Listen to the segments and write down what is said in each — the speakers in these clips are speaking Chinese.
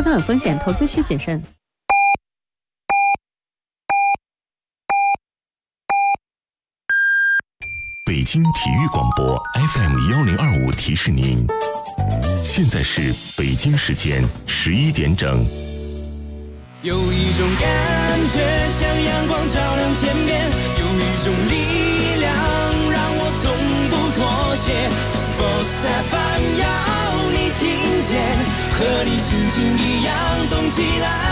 投资有风险，投资需谨慎。 北京体育广播 FM1025提示您，现在是北京时间11点整。 有一种感觉像阳光照亮天边，有一种力量让我从不妥协。Sports FM 要你听见，和你心情一样动起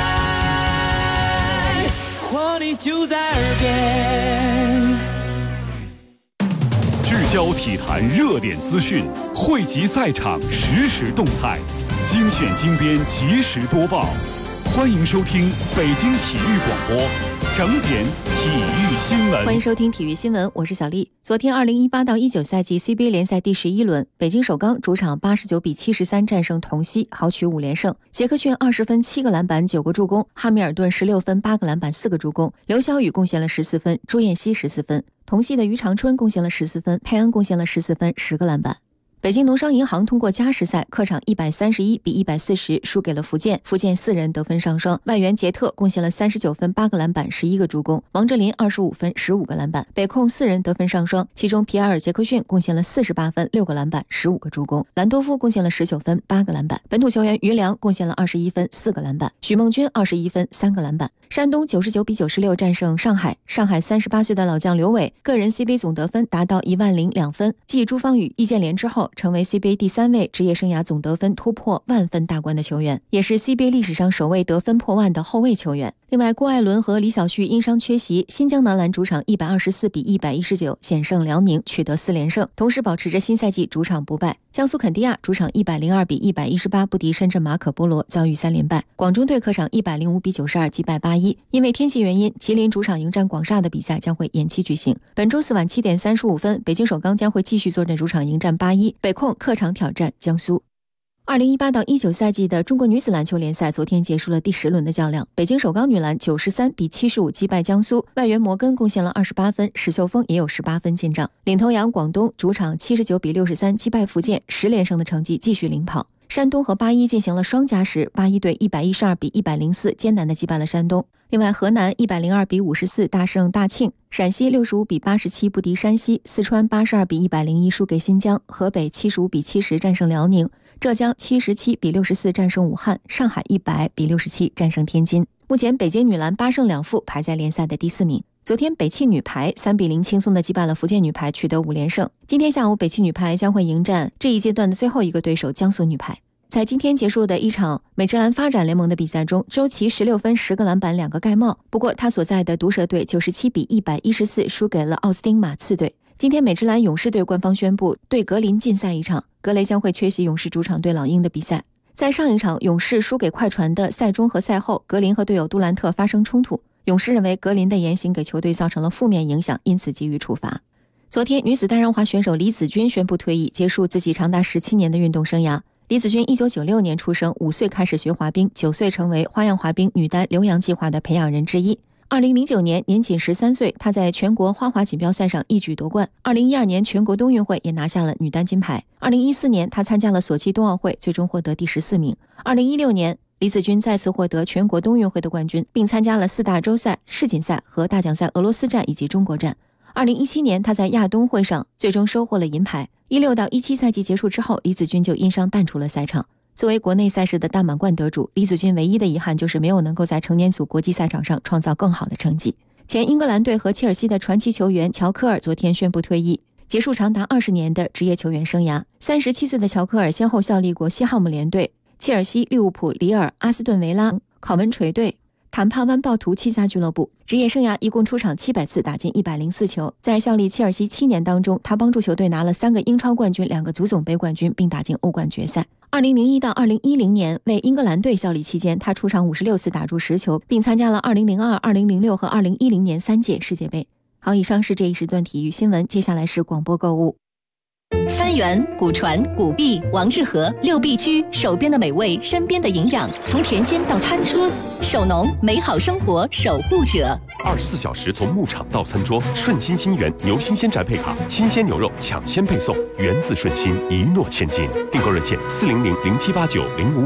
来，活力就在耳边。 聚焦体坛热点资讯，汇集赛场实时动态，精选精编，及时播报。欢迎收听北京体育广播整点体育新闻。 欢迎收听体育新闻，我是小丽。昨天2018到19赛季 CBA 联赛第11轮，北京首钢主场89比73战胜同曦，豪取5连胜。杰克逊20分7个篮板9个助攻，汉密尔顿16分8个篮板4个助攻，刘晓宇贡献了14分，朱彦曦14分。同曦的于长春贡献了14分，佩恩贡献了14分10个篮板。北京农商银行通过加时赛客场131比140输给了福建4人得分上双，外援杰特贡献了39分8个篮板11个助攻，王哲林25分15个篮板。北控4人得分上双，其中皮埃尔·杰克逊贡献了48分6个篮板15个助攻，兰多夫贡献了19分8个篮板，本土球员于良贡献了21分4个篮板，许梦君21分3个篮板。山东99比96战胜上海，上海38岁的老将刘伟个人 CBA 总得分达到10002分，继朱芳雨、易建联之后成为 CBA 第3位职业生涯总得分突破10000分大关的球员，也是 CBA 历史上首位得分破10000的后卫球员。另外，郭艾伦和李晓旭因伤缺席，新疆男篮主场124比119险胜辽宁，取得4连胜，同时保持着新赛季主场不败。江苏肯迪亚主场102比118不敌深圳马可波罗，遭遇3连败。广州队客场105比92击败81。因为天气原因，吉林主场迎战广厦的比赛将会延期举行。本周四晚7点35分，北京首钢将会继续坐镇主场迎战81，北控客场挑战江苏。2018到19赛季的中国女子篮球联赛昨天结束了第10轮的较量，北京首钢女篮93比75击败江苏，外援摩根贡献了28分，史秀峰也有18分进账。领头羊广东主场79比63击败福建，10连胜的成绩继续领跑。山东和81进行了双加时，81队112比104艰难地击败了山东。另外，河南102比54大胜大庆，陕西65比87不敌山西，四川82比101输给新疆，河北75比70战胜辽宁，浙江77比64战胜武汉，上海100比67战胜天津。目前北京女篮8胜2负排在联赛的第4名。昨天北汽女排3比0轻松地击败了福建女排，取得5连胜。今天下午北汽女排将会迎战这一阶段的最后一个对手江苏女排。在今天结束的一场美职篮发展联盟的比赛中，周琦16分10个篮板2个盖帽，不过他所在的毒蛇队97比114输给了奥斯汀马刺队。今天美职篮勇士队官方宣布对格林禁赛一场，格雷将会缺席勇士主场对老鹰的比赛。在上一场勇士输给快船的赛中和赛后，格林和队友杜兰特发生冲突，勇士认为格林的言行给球队造成了负面影响，因此给予处罚。昨天女子单人滑选手李子君宣布退役，结束自己长达17年的运动生涯。李子君1996年出生，5岁开始学滑冰，9岁成为花样滑冰女单留洋计划的培养人之一。2009年年仅13岁，她在全国花滑锦标赛上一举夺冠。2012年全国冬运会也拿下了女单金牌。2014年她参加了索契冬奥会，最终获得第14名。2016年李子君再次获得全国冬运会的冠军，并参加了4大洲赛、世锦赛和大奖赛俄罗斯站以及中国站。2017年她在亚冬会上最终收获了银牌。16到17赛季结束之后，李子君就因伤淡出了赛场。作为国内赛事的大满贯得主，李子君唯一的遗憾就是没有能够在成年组国际赛场上创造更好的成绩。前英格兰队和切尔西的传奇球员乔科尔昨天宣布退役，结束长达20年的职业球员生涯。37岁的乔科尔先后效力过西汉姆联队、切尔西、利物浦、里尔、阿斯顿维拉、考文垂队、坦帕湾暴徒7家俱乐部，职业生涯一共出场700次，打进104球。在效力切尔西7年当中，他帮助球队拿了3个英超冠军、2个足总杯冠军，并打进欧冠决赛。2001到2010年为英格兰队效力期间，他出场56次，打入10球，并参加了2002、2006和2010年3届世界杯。好，以上是这一时段体育新闻，接下来是广播购物。 三元、古传、古币、王致和6必居，手边的美味，身边的营养，从甜心到餐桌，手农美好生活守护者。 24小时从牧场到餐桌，顺心新源牛新鲜宅配卡，新鲜牛肉抢先配送，源自顺心，一诺千金。订购热线400-0789-055。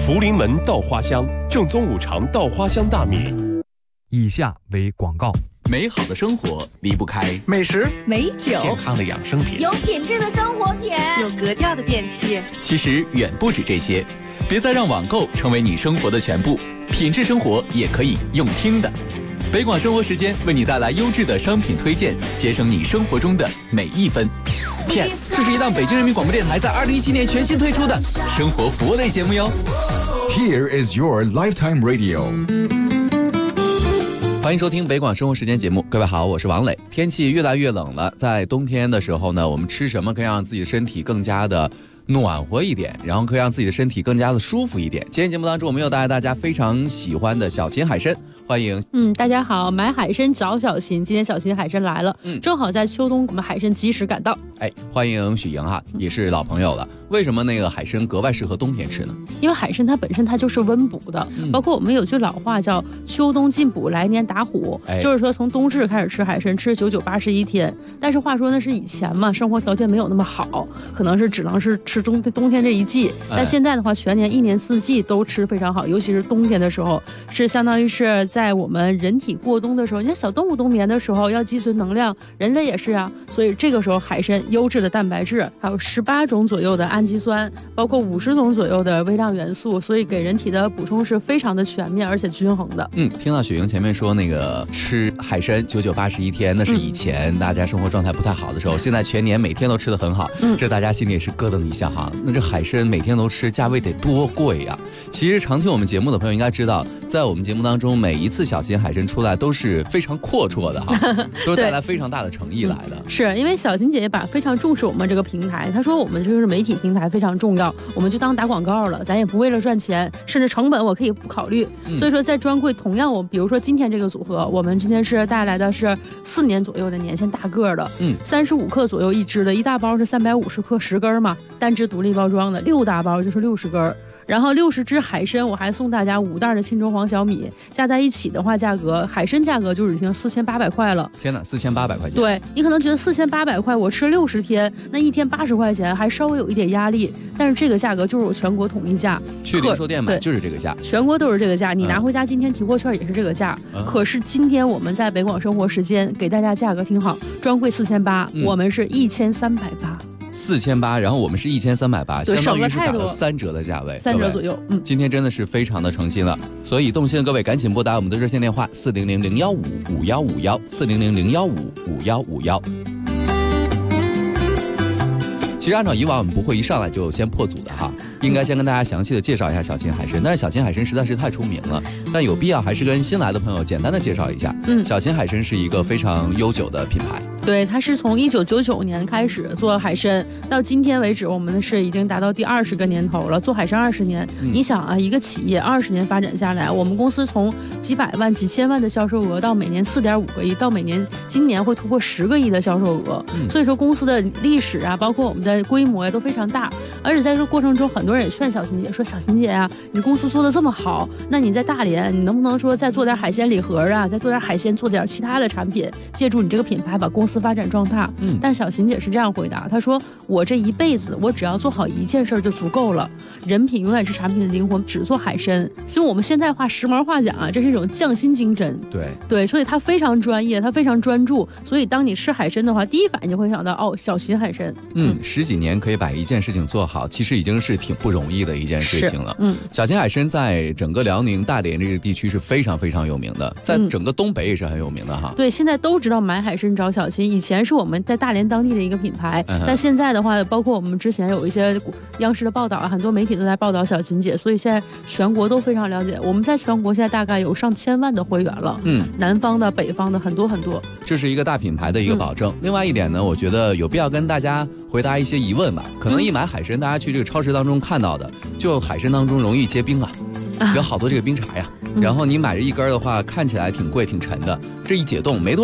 福临门稻花香，正宗五常稻花香大米。 以下为广告。 美好的生活离不开美食、 美酒、 健康的养生品， 有品质的生活品， 有格调的电器。 其实远不止这些，别再让网购成为你生活的全部，品质生活也可以用听的。北广生活时间为你带来优质的商品推荐，节省你生活中的每一分。PS， 这是一档北京人民广播电台在2017年全新推出的生活服务类节目哟。 Here is your lifetime radio。 欢迎收听北广生活时间节目，各位好，我是王磊。天气越来越冷了，在冬天的时候呢，我们吃什么可以让自己的身体更加的暖和一点，然后可以让自己的身体更加的舒服一点。今天节目当中，我们又带来大家非常喜欢的小秦海参，欢迎。 大家好，买海参找小秦，今天小秦海参来了，正好在秋冬我们海参及时赶到。 欢迎许莹哈，也是老朋友了。为什么那个海参格外适合冬天吃呢？ 因为海参它本身它就是温补的，包括我们有句老话叫秋冬进补，来年打虎，就是说从冬至开始吃海参，吃99、81天。但是话说那是以前嘛，生活条件没有那么好，可能是只能是吃冬天这一季。但现在的话，全年1年4季都吃非常好，尤其是冬天的时候，是相当于是在我们人体过冬的时候，你看小动物冬眠的时候要积存能量，人类也是啊，所以这个时候海参优质的蛋白质，还有18种左右的氨基酸，包括50种左右的微量元素，所以给人体的补充是非常的全面而且均衡的。 听到雪莹前面说那个吃海参99、81天，那是以前大家生活状态不太好的时候，现在全年每天都吃得很好，这大家心里也是咯噔一下哈。那这海参每天都吃，价位得多贵呀！其实常听我们节目的朋友应该知道，在我们节目当中，每一次小秦海参出来都是非常阔绰的哈，都是带来非常大的诚意来的。 是因为小秦姐姐非常重视我们这个平台，她说我们这个是媒体平台非常重要，我们就当打广告了，咱也不为了赚钱，甚至成本我可以不考虑。所以说在专柜同样比如说今天这个组合，我们今天是带来的是4年左右的年限大个的，35克左右一支的，一大包是350克10根嘛，单支独立包装的，6大包就是60根。然后60只海参，我还送大家5袋的沁州黄小米，加在一起的话，海参价格就已经4800块了。 天哪，4800块钱！ 对，你可能觉得4800块，我吃60天，那一天80块钱，还稍微有一点压力。但是这个价格就是我全国统一价， 去零售店买就是这个价， 全国都是这个价。你拿回家今天提货券也是这个价。可是今天我们在北广生活时间给大家价格挺好，专柜4800，我们是1380。 4800，然后我们是1380，相当于是打了3折的价位 ，3折左右。 今天真的是非常的诚心了，所以动心的各位赶紧拨打我们的热线电话400-015-5151，400-015-5151。其实按照以往我们不会一上来就先破组的哈，应该先跟大家详细的介绍一下小秦海参，但是小秦海参实在是太出名了，但有必要还是跟新来的朋友简单的介绍一下。小秦海参是一个非常悠久的品牌。 对，它是从1999年开始做海参，到今天为止，我们是已经达到第20个年头了，做海参20年。你想啊，一个企业20年发展下来，我们公司从几百万、几千万的销售额，到每年4.5个亿，到今年会突破10个亿的销售额。所以说公司的历史啊，包括我们的规模呀，都非常大。而且在这个过程中，很多人也劝小秦姐说：“小秦姐啊，你公司做的这么好，那你在大连，你能不能说再做点海鲜礼盒啊，再做点海鲜，做点其他的产品，借助你这个品牌把公司发展壮大？”但小秦姐是这样回答，她说：“我这一辈子，我只要做好一件事就足够了。人品永远是产品的灵魂，只做海参。所以我们现在时髦话讲啊，这是一种匠心精针。对，所以他非常专业，他非常专注。所以当你吃海参的话，第一反应就会想到小秦海参。 10几年可以把一件事情做好，其实已经是挺不容易的一件事情了。小秦海参在整个辽宁大连这个地区是非常非常有名的，在整个东北也是很有名的哈。 对，现在都知道买海参找小秦，以前是我们在大连当地的一个品牌，但现在的话，包括我们之前有一些央视的报道啊，很多媒体都在报道小秦姐，所以现在全国都非常了解。我们在全国现在大概有上千万的会员了，南方的、北方的很多很多， 这是一个大品牌的一个保证。另外一点呢，我觉得有必要跟大家回答一些疑问吧。可能一买海参，大家去这个超市当中看到的，就海参当中容易结冰啊，有好多这个冰碴呀，然后你买这一根的话，看起来挺贵挺沉的，这一解冻没多少，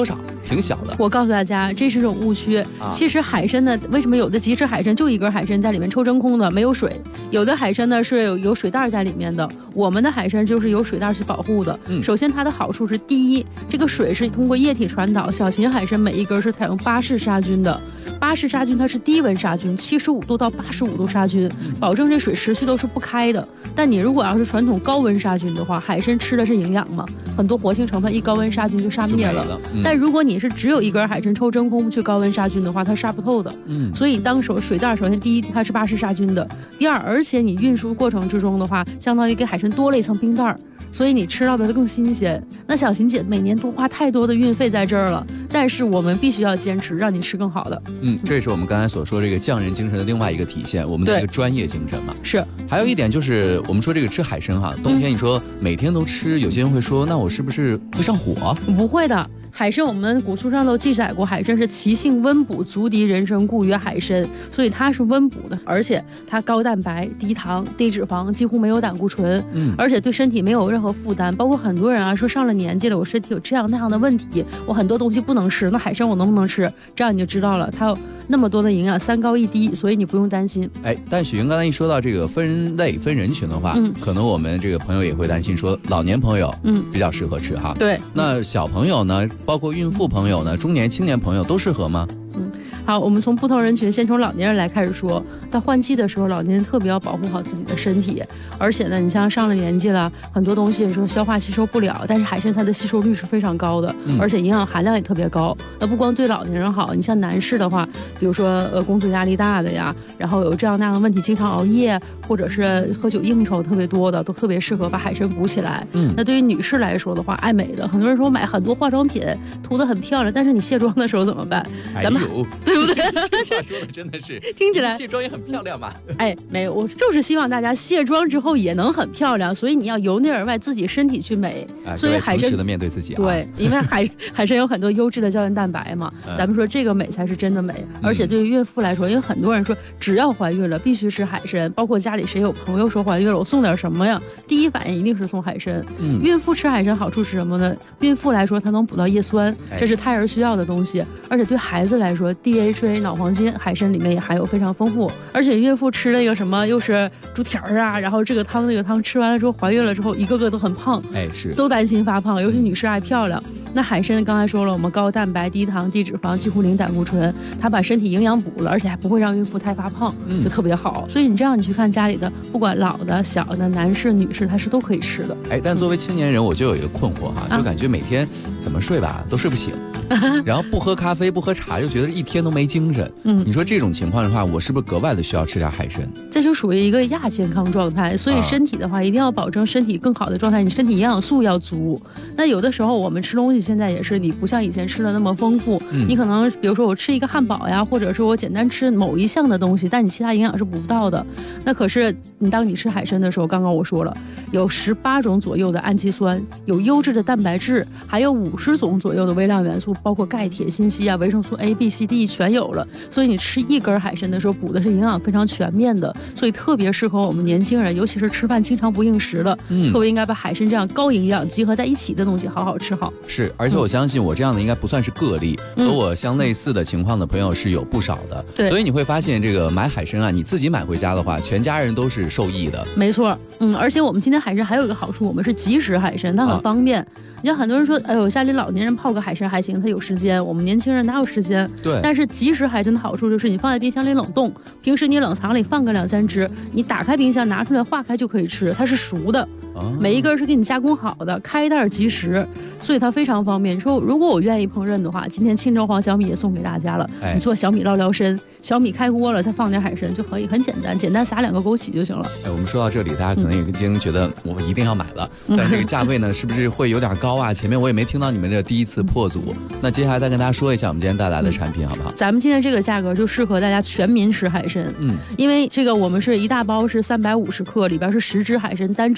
挺小的。 我告诉大家，这是种误区。其实海参呢，为什么有的即食海参就一根海参在里面抽真空的，没有水；有的海参呢是有水袋在里面的。我们的海参就是有水袋去保护的。首先它的好处是，第一，这个水是通过液体传导。小型海参每一根是采用巴氏杀菌的。巴氏杀菌它是低温杀菌，75度到85度杀菌，保证这水持续都是不开的。但你如果要是传统高温杀菌的话，海参吃的是营养嘛，很多活性成分一高温杀菌就杀灭了。但如果你是只有一根海参抽真空去高温杀菌的话，它杀不透的。所以当水袋首先第一它是巴氏杀菌的，第二，而且你运输过程之中的话，相当于给海参多了一层冰袋，所以你吃到的更新鲜。那小琴姐每年都花太多的运费在这儿了，但是我们必须要坚持，让你吃更好的。 这也是我们刚才所说这个匠人精神的另外一个体现，我们的一个专业精神嘛。 是。 还有一点就是我们说这个吃海参哈，冬天你说每天都吃，有些人会说，那我是不是会上火？ 不会的。海参我们古书上都记载过，海参是其性温补，足敌人参，故曰海参，所以它是温补的，而且它高蛋白、低糖、低脂肪，几乎没有胆固醇，而且对身体没有任何负担。包括很多人啊说上了年纪了，我身体有这样那样的问题，我很多东西不能吃，那海参我能不能吃？这样你就知道了，它有那么多的营养，3高1低，所以你不用担心。 但许云刚才一说到这个分类分人群的话，可能我们这个朋友也会担心说，老年朋友比较适合吃哈。 对， 那小朋友呢，包括孕妇朋友呢，中年青年朋友都适合吗？ 好，我们从不同人群，先从老年人来开始说。到换季的时候，老年人特别要保护好自己的身体，而且呢，你像上了年纪了，很多东西说消化吸收不了，但是海参它的吸收率是非常高的，而且营养含量也特别高。那不光对老年人好，你像男士的话，比如说工作压力大的呀，然后有这样那样的问题，经常熬夜或者是喝酒应酬特别多的，都特别适合把海参补起来。那对于女士来说的话，爱美的，很多人说买很多化妆品涂得很漂亮，但是你卸妆的时候怎么办？咱们对不对？ 这话说的真的是听起来卸妆也很漂亮嘛。 没有，我就是希望大家卸妆之后也能很漂亮，所以你要由内而外自己身体去美。所以海参诚实的面对自己啊。 对，因为海参有很多优质的胶原蛋白嘛，咱们说这个美才是真的美。而且对于孕妇来说，因为很多人说只要怀孕了必须吃海参，包括家里谁有朋友说怀孕了，我送点什么呀？第一反应一定是送海参。孕妇吃海参好处是什么呢？孕妇来说，它能补到叶酸，这是胎儿需要的东西。而且对孩子来说 ，DHA 脑黄金海参里面也含有非常丰富。而且孕妇吃了一个什么，又是猪蹄儿啊，然后这个汤那个汤，吃完了之后怀孕了之后，一个个都很胖， 是都担心发胖，尤其女士爱漂亮。那海参刚才说了，我们高蛋白、低糖、低脂肪，几乎零胆固醇，它把身体营养补了，而且还不会让孕妇太发胖，就特别好。所以你这样你去看家里的，不管老的、小的、男士、女士，它是都可以吃的。 但作为青年人，我就有一个困惑哈，就感觉每天怎么睡吧都睡不醒，然后不喝咖啡、不喝茶，就觉得一天都没精神。你说这种情况的话，我是不是格外的需要吃点海参？ 这就属于一个亚健康状态，所以身体的话一定要保证身体更好的状态，你身体营养素要足。那有的时候我们吃东西现在也是，你不像以前吃的那么丰富，你可能比如说我吃一个汉堡呀，或者是我简单吃某一项的东西，但你其他营养是补不到的。那可是当你吃海参的时候，刚刚我说了，有18种左右的氨基酸，有优质的蛋白质，还有50种左右的微量元素，包括钙、铁、锌、硒啊，维生素 A、B、C、D 全有了。所以你吃一根海参的时候，补的是营养非常全面的，所以特别适合我们年轻人，尤其是吃饭经常不应时了，特别应该把海参这样高营养集合在一起的东西好好吃好。 是，而且我相信我这样的应该不算是个例，和我相类似的情况的朋友是有不少的。 对， 所以你会发现这个买海参啊，你自己买回家的话，全家人都是受益的。 没错，而且我们今天海参还有一个好处，我们是即食海参，它很方便。你像很多人说，哎呦，家里老年人泡个海参还行，他有时间，我们年轻人哪有时间？ 对。 但是即食海参的好处就是，你放在冰箱里冷冻，平时你冷藏里放个2-3只，你打开冰箱拿出来化开就可以吃，它是熟的，每一根是给你加工好的，开袋即食，所以它非常方便。说如果我愿意烹饪的话，今天清粥黄小米也送给大家了。你做小米捞捞参，小米开锅了，再放点海参就可以，很简单，简单撒2个枸杞就行了。 我们说到这里，大家可能已经觉得我一定要买了，但这个价位呢，是不是会有点高啊？前面我也没听到你们这第一次破组，那接下来再跟大家说一下我们今天带来的产品好不好？ 咱们今天这个价格就适合大家全民吃海参，因为这个我们是一大包是350克，里边是10只海参单只独立包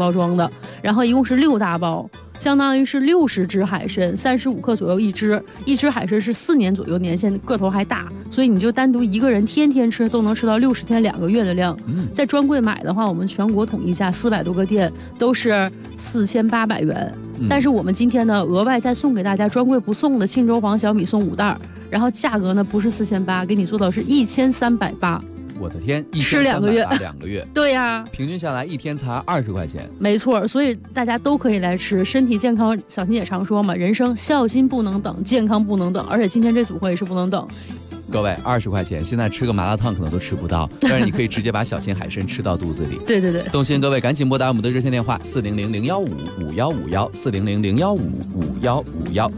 包装的，然后一共是6大包。相当于是60只海参，35克左右一只海参是4年左右年限，个头还大，所以你就单独一个人天天吃都能吃到60天2个月的量。在专柜买的话，我们全国统一价400多个店都是4800元，但是我们今天呢额外再送给大家专柜不送的沁州黄小米送5袋，然后价格呢不是4800，给你做到是1380。 我的天， 吃2个月 ，2个月， 对呀， 平均下来一天才20块钱， 没错，所以大家都可以来吃，身体健康。小新也常说嘛，人生孝心不能等，健康不能等，而且今天这组合也是不能等。 各位20块钱，现在吃个麻辣烫可能都吃不到，但是你可以直接把小心海参吃到肚子里。 对对对， 动心各位赶紧拨打我们的热线电话400-015-5151，400-015-5151。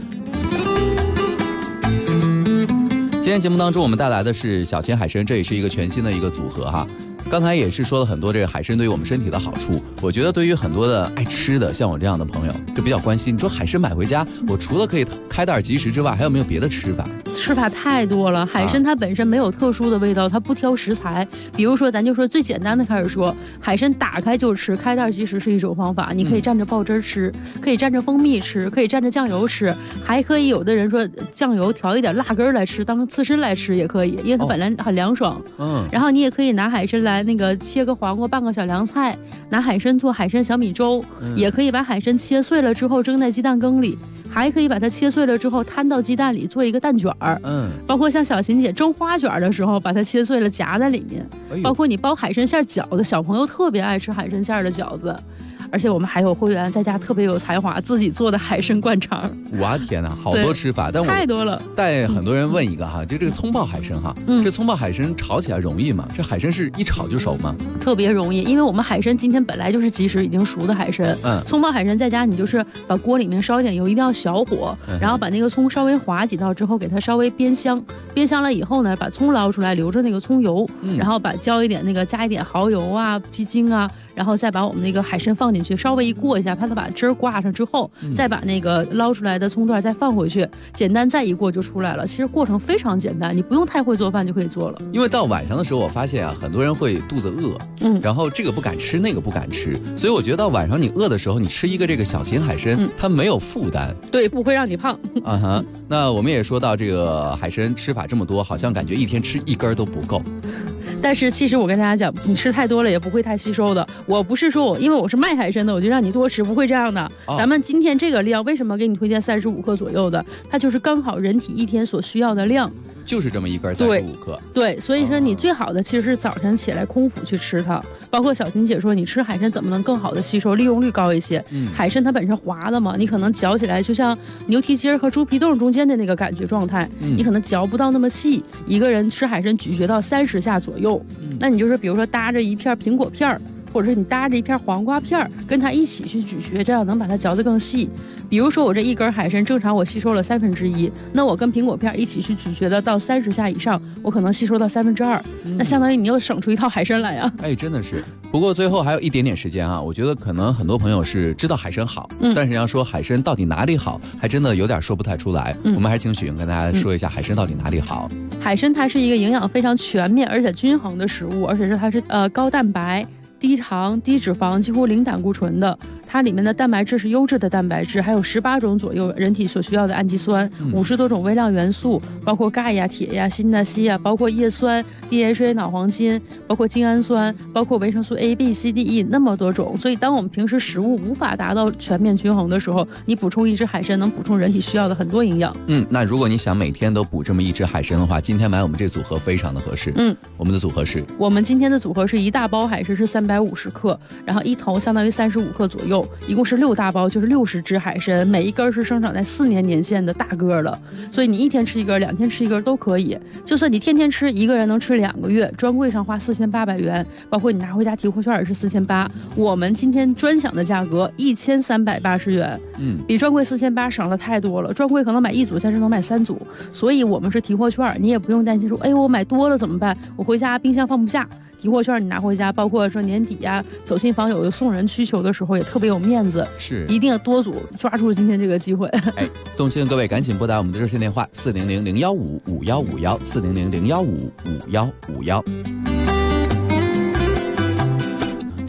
今天节目当中，我们带来的是小鲜海参，这也是一个全新的一个组合哈。刚才也是说了很多这个海参对于我们身体的好处，我觉得对于很多的爱吃的，像我这样的朋友就比较关心。你说海参买回家，我除了可以开袋即食之外，还有没有别的吃法？ 吃法太多了，海参它本身没有特殊的味道，它不挑食材。比如说，咱就说最简单的开始说，海参打开就吃，开袋即食是一种方法。你可以蘸着爆汁吃，可以蘸着蜂蜜吃，可以蘸着酱油吃，还可以有的人说酱油调一点辣根来吃，当成刺身来吃也可以，因为它本来很凉爽。然后你也可以拿海参来那个切个黄瓜拌个小凉菜，拿海参做海参小米粥，也可以把海参切碎了之后蒸在鸡蛋羹里，还可以把它切碎了之后摊到鸡蛋里做一个蛋卷儿。包括像小琴姐蒸花卷的时候，把它切碎了夹在里面。包括你包海参馅饺子，小朋友特别爱吃海参馅的饺子。而且我们还有会员在家特别有才华，自己做的海参灌肠。 哇天哪，好多吃法，但我太多了。 带很多人问一个哈，就这个葱爆海参哈，这葱爆海参炒起来容易吗？这海参是一炒就熟吗？ 特别容易，因为我们海参今天本来就是即食已经熟的海参。葱爆海参在家你就是把锅里面烧一点油，一定要小火，然后把那个葱稍微划几道之后，给它稍微煸香，煸香了以后呢，把葱捞出来，留着那个葱油，然后加一点蚝油啊、鸡精啊。然后再把我们那个海参放进去，稍微一过一下，怕它把汁儿挂上之后，再把那个捞出来的葱段再放回去，简单再一过就出来了。其实过程非常简单，你不用太会做饭就可以做了。 因为到晚上的时候，我发现啊，很多人会肚子饿，然后这个不敢吃，那个不敢吃，所以我觉得到晚上你饿的时候，你吃一个这个小型海参，它没有负担， 对，不会让你胖。 那我们也说到这个海参吃法这么多，好像感觉一天吃1根都不够。 但是其实我跟大家讲，你吃太多了也不会太吸收的。我不是说因为我是卖海参的，我就让你多吃，不会这样的。咱们今天这个量为什么给你推荐35克左右的？它就是刚好人体一天所需要的量， 就是这么一根35克。 对，所以说你最好的其实是早晨起来空腹去吃它。包括小琴姐说，你吃海参怎么能更好的吸收，利用率高一些？海参它本身滑的嘛，你可能嚼起来就像牛蹄筋和猪皮冻中间的那个感觉状态，你可能嚼不到那么细。一个人吃海参咀嚼到30下左右。那你就是比如说搭着一片苹果片，或者是你搭着一片黄瓜片，跟它一起去咀嚼，这样能把它嚼得更细。比如说我这一根海参正常我吸收了1/3，那我跟苹果片一起去咀嚼的到30下以上，我可能吸收到2/3，那相当于你又省出一套海参来啊！ 哎，真的是。不过最后还有一点点时间啊，我觉得可能很多朋友是知道海参好，但是要说海参到底哪里好，还真的有点说不太出来。我们还是请许莹跟大家说一下海参到底哪里好。 海参它是一个营养非常全面而且均衡的食物，而且它是高蛋白、低糖、低脂肪，几乎零胆固醇的。它里面的蛋白质是优质的蛋白质，还有18种左右人体所需要的氨基酸，50多种微量元素，包括钙呀、铁呀、锌呐、硒呀，包括叶酸、DHA 脑黄金，包括精氨酸，包括维生素 A、B、C、D、E 那么多种。所以当我们平时食物无法达到全面均衡的时候，你补充一只海参能补充人体需要的很多营养。 那如果你想每天都补这么一只海参的话，今天买我们这组合非常的合适。我们的组合是， 我们今天的组合是一大包海参是350克，然后一头相当于35克左右，一共是6大包，就是60只海参，每一根是生长在4年年限的大个了。所以你一天吃一根，2天吃一根都可以。就算你天天吃，一个人能吃2个月，专柜上花4800元，包括你拿回家提货券也是4800。我们今天专享的价格1380元，比专柜4800省了太多了。专柜可能买1组，现在能买3组，所以我们是提货券，你也不用担心说，哎，我买多了怎么办？我回家冰箱放不下。提货券你拿回家，包括说年底呀、走亲访友有送人需求的时候，也特别有面子。 是， 一定要多组，抓住今天这个机会。 哎，动心的各位赶紧拨打我们的热线电话400-015-5151，400-015-5151。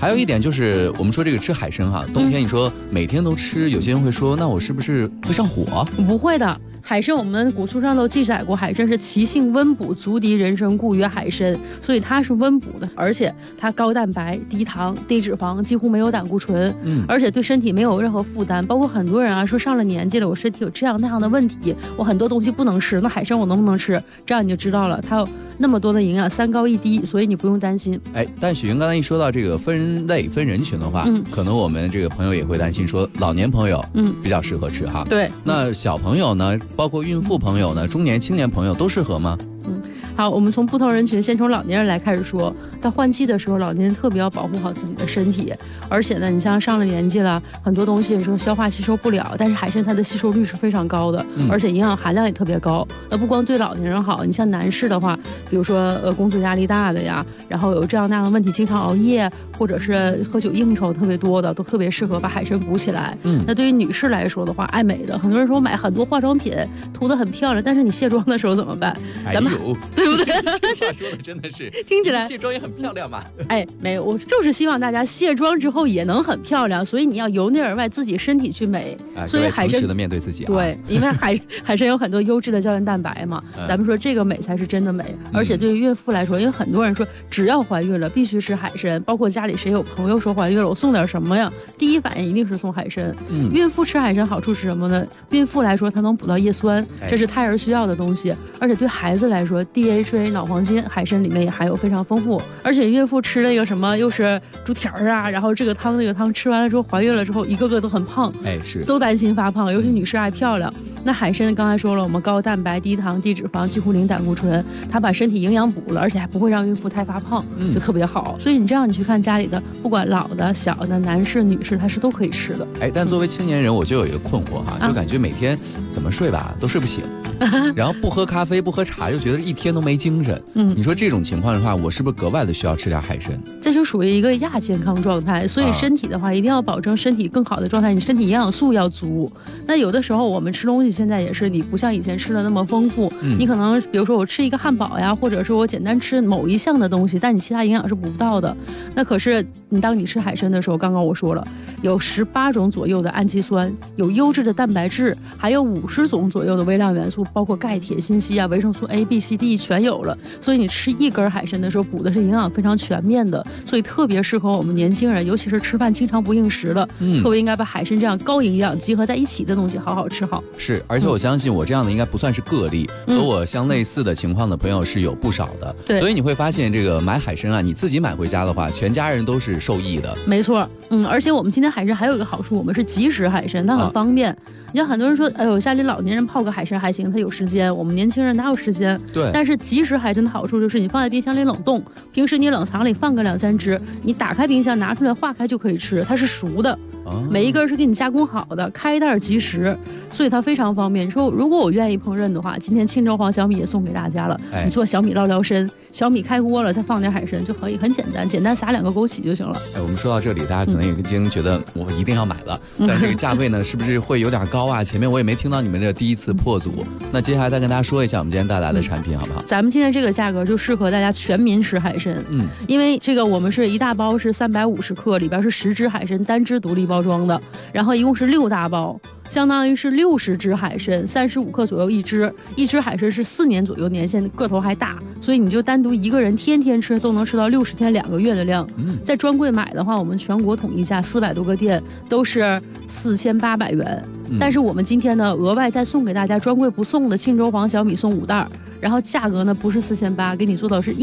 还有一点就是我们说这个吃海参哈，冬天你说每天都吃，有些人会说那我是不是会上火？ 不会的。海参，我们古书上都记载过，海参是其性温补，足敌人参，故曰海参。所以它是温补的，而且它高蛋白、低糖、低脂肪，几乎没有胆固醇，而且对身体没有任何负担。包括很多人啊说上了年纪了，我身体有这样那样的问题，我很多东西不能吃，那海参我能不能吃？这样你就知道了，它有那么多的营养，3高1低，所以你不用担心。 但许云刚才一说到这个分类分人群的话，可能我们这个朋友也会担心说，老年朋友比较适合吃哈。 对， 那小朋友呢？包括孕妇朋友呢，中年青年朋友都适合吗？ 好，我们从不同人群，先从老年人来开始说。到换季的时候，老年人特别要保护好自己的身体，而且呢，你像上了年纪了，很多东西说消化吸收不了，但是海参它的吸收率是非常高的，而且营养含量也特别高。那不光对老年人好，你像男士的话，比如说工作压力大的呀，然后有这样那样的问题，经常熬夜或者是喝酒应酬特别多的，都特别适合把海参补起来。那对于女士来说的话，爱美的，很多人说买很多化妆品涂得很漂亮，但是你卸妆的时候怎么办？咱们对不对？ 这话说的真的是听起来卸妆也很漂亮嘛。 没有，我就是希望大家卸妆之后也能很漂亮，所以你要由内而外自己身体去美。所以海参诚实的面对自己。 对，因为海参有很多优质的胶原蛋白嘛，咱们说这个美才是真的美。而且对于孕妇来说，因为很多人说只要怀孕了必须吃海参，包括家里谁有朋友说怀孕了，我送点什么呀？第一反应一定是送海参。孕妇吃海参好处是什么呢？孕妇来说，它能补到叶酸，这是胎儿需要的东西。而且对孩子来说 ，DHA 脑黄金海参里面也含有非常丰富。而且孕妇吃那个什么又是猪蹄儿啊，然后这个汤那个汤，吃完了之后怀孕了之后一个个都很胖， 是都担心发胖，尤其女士爱漂亮。那海参刚才说了，我们高蛋白、低糖、低脂肪，几乎零胆固醇，它把身体营养补了，而且还不会让孕妇太发胖，就特别好。所以你这样你去看家里的，不管老的、小的、男士、女士，它是都可以吃的。 但作为青年人，我就有一个困惑哈，就感觉每天怎么睡吧都睡不醒，然后不喝咖啡、不喝茶，又觉得一天都没精神。你说这种情况的话，我是不是格外的需要吃点海参？ 这就属于一个亚健康状态，所以身体的话一定要保证身体更好的状态，你身体营养素要足。那有的时候我们吃东西现在也是，你不像以前吃的那么丰富，你可能比如说我吃一个汉堡呀，或者是我简单吃某一项的东西，但你其他营养是补不到的。那可是当你吃海参的时候，刚刚我说了，有18种左右的氨基酸，有优质的蛋白质，还有50种左右的微量元素，包括钙、铁、锌、硒啊、维生素 A、B、C、D 全有了。所以你吃一根海参的时候，补的是营养非常全面的，所以特别适合我们年轻人，尤其是吃饭经常不应食的，特别应该把海参这样高营养集合在一起的东西好好吃好。 是，而且我相信我这样的应该不算是个例，和我相类似的情况的朋友是有不少的。所以你会发现这个买海参啊，你自己买回家的话，全家人都是受益的。 没错，而且我们今天海参还有一个好处，我们是即食海参，它很方便。你像很多人说，哎呦，家里老年人泡个海参还行，他有时间，我们年轻人哪有时间？ 对。 但是即食海参的好处就是你放在冰箱里冷冻，平时你冷藏里放个2、3只，你打开冰箱拿出来化开就可以吃，它是熟的。每一根是给你加工好的，开袋即食，所以它非常方便。你说如果我愿意烹饪的话，今天庆州黄小米也送给大家了。你做小米捞捞参，小米开锅了再放点海参就可以，很简单，简单撒2个枸杞就行了。 我们说到这里，大家可能已经觉得我一定要买了，但这个价位呢，是不是会有点高啊？前面我也没听到你们这第一次破组，那接下来再跟大家说一下我们今天带来的产品好不好？ 咱们今天这个价格就适合大家全民吃海参，因为这个我们是一大包是350克，里边是10只海参单只独立包装的，然后一共是6大包，相当于是60只海参，35克左右一只，一只海参是4年左右年限，个头还大，所以你就单独一个人天天吃都能吃到60天2个月的量。在专柜买的话，我们全国统一价400多个店都是4800元，但是我们今天呢额外再送给大家专柜不送的庆州黄小米送5袋，然后价格呢不是4800，给你做到是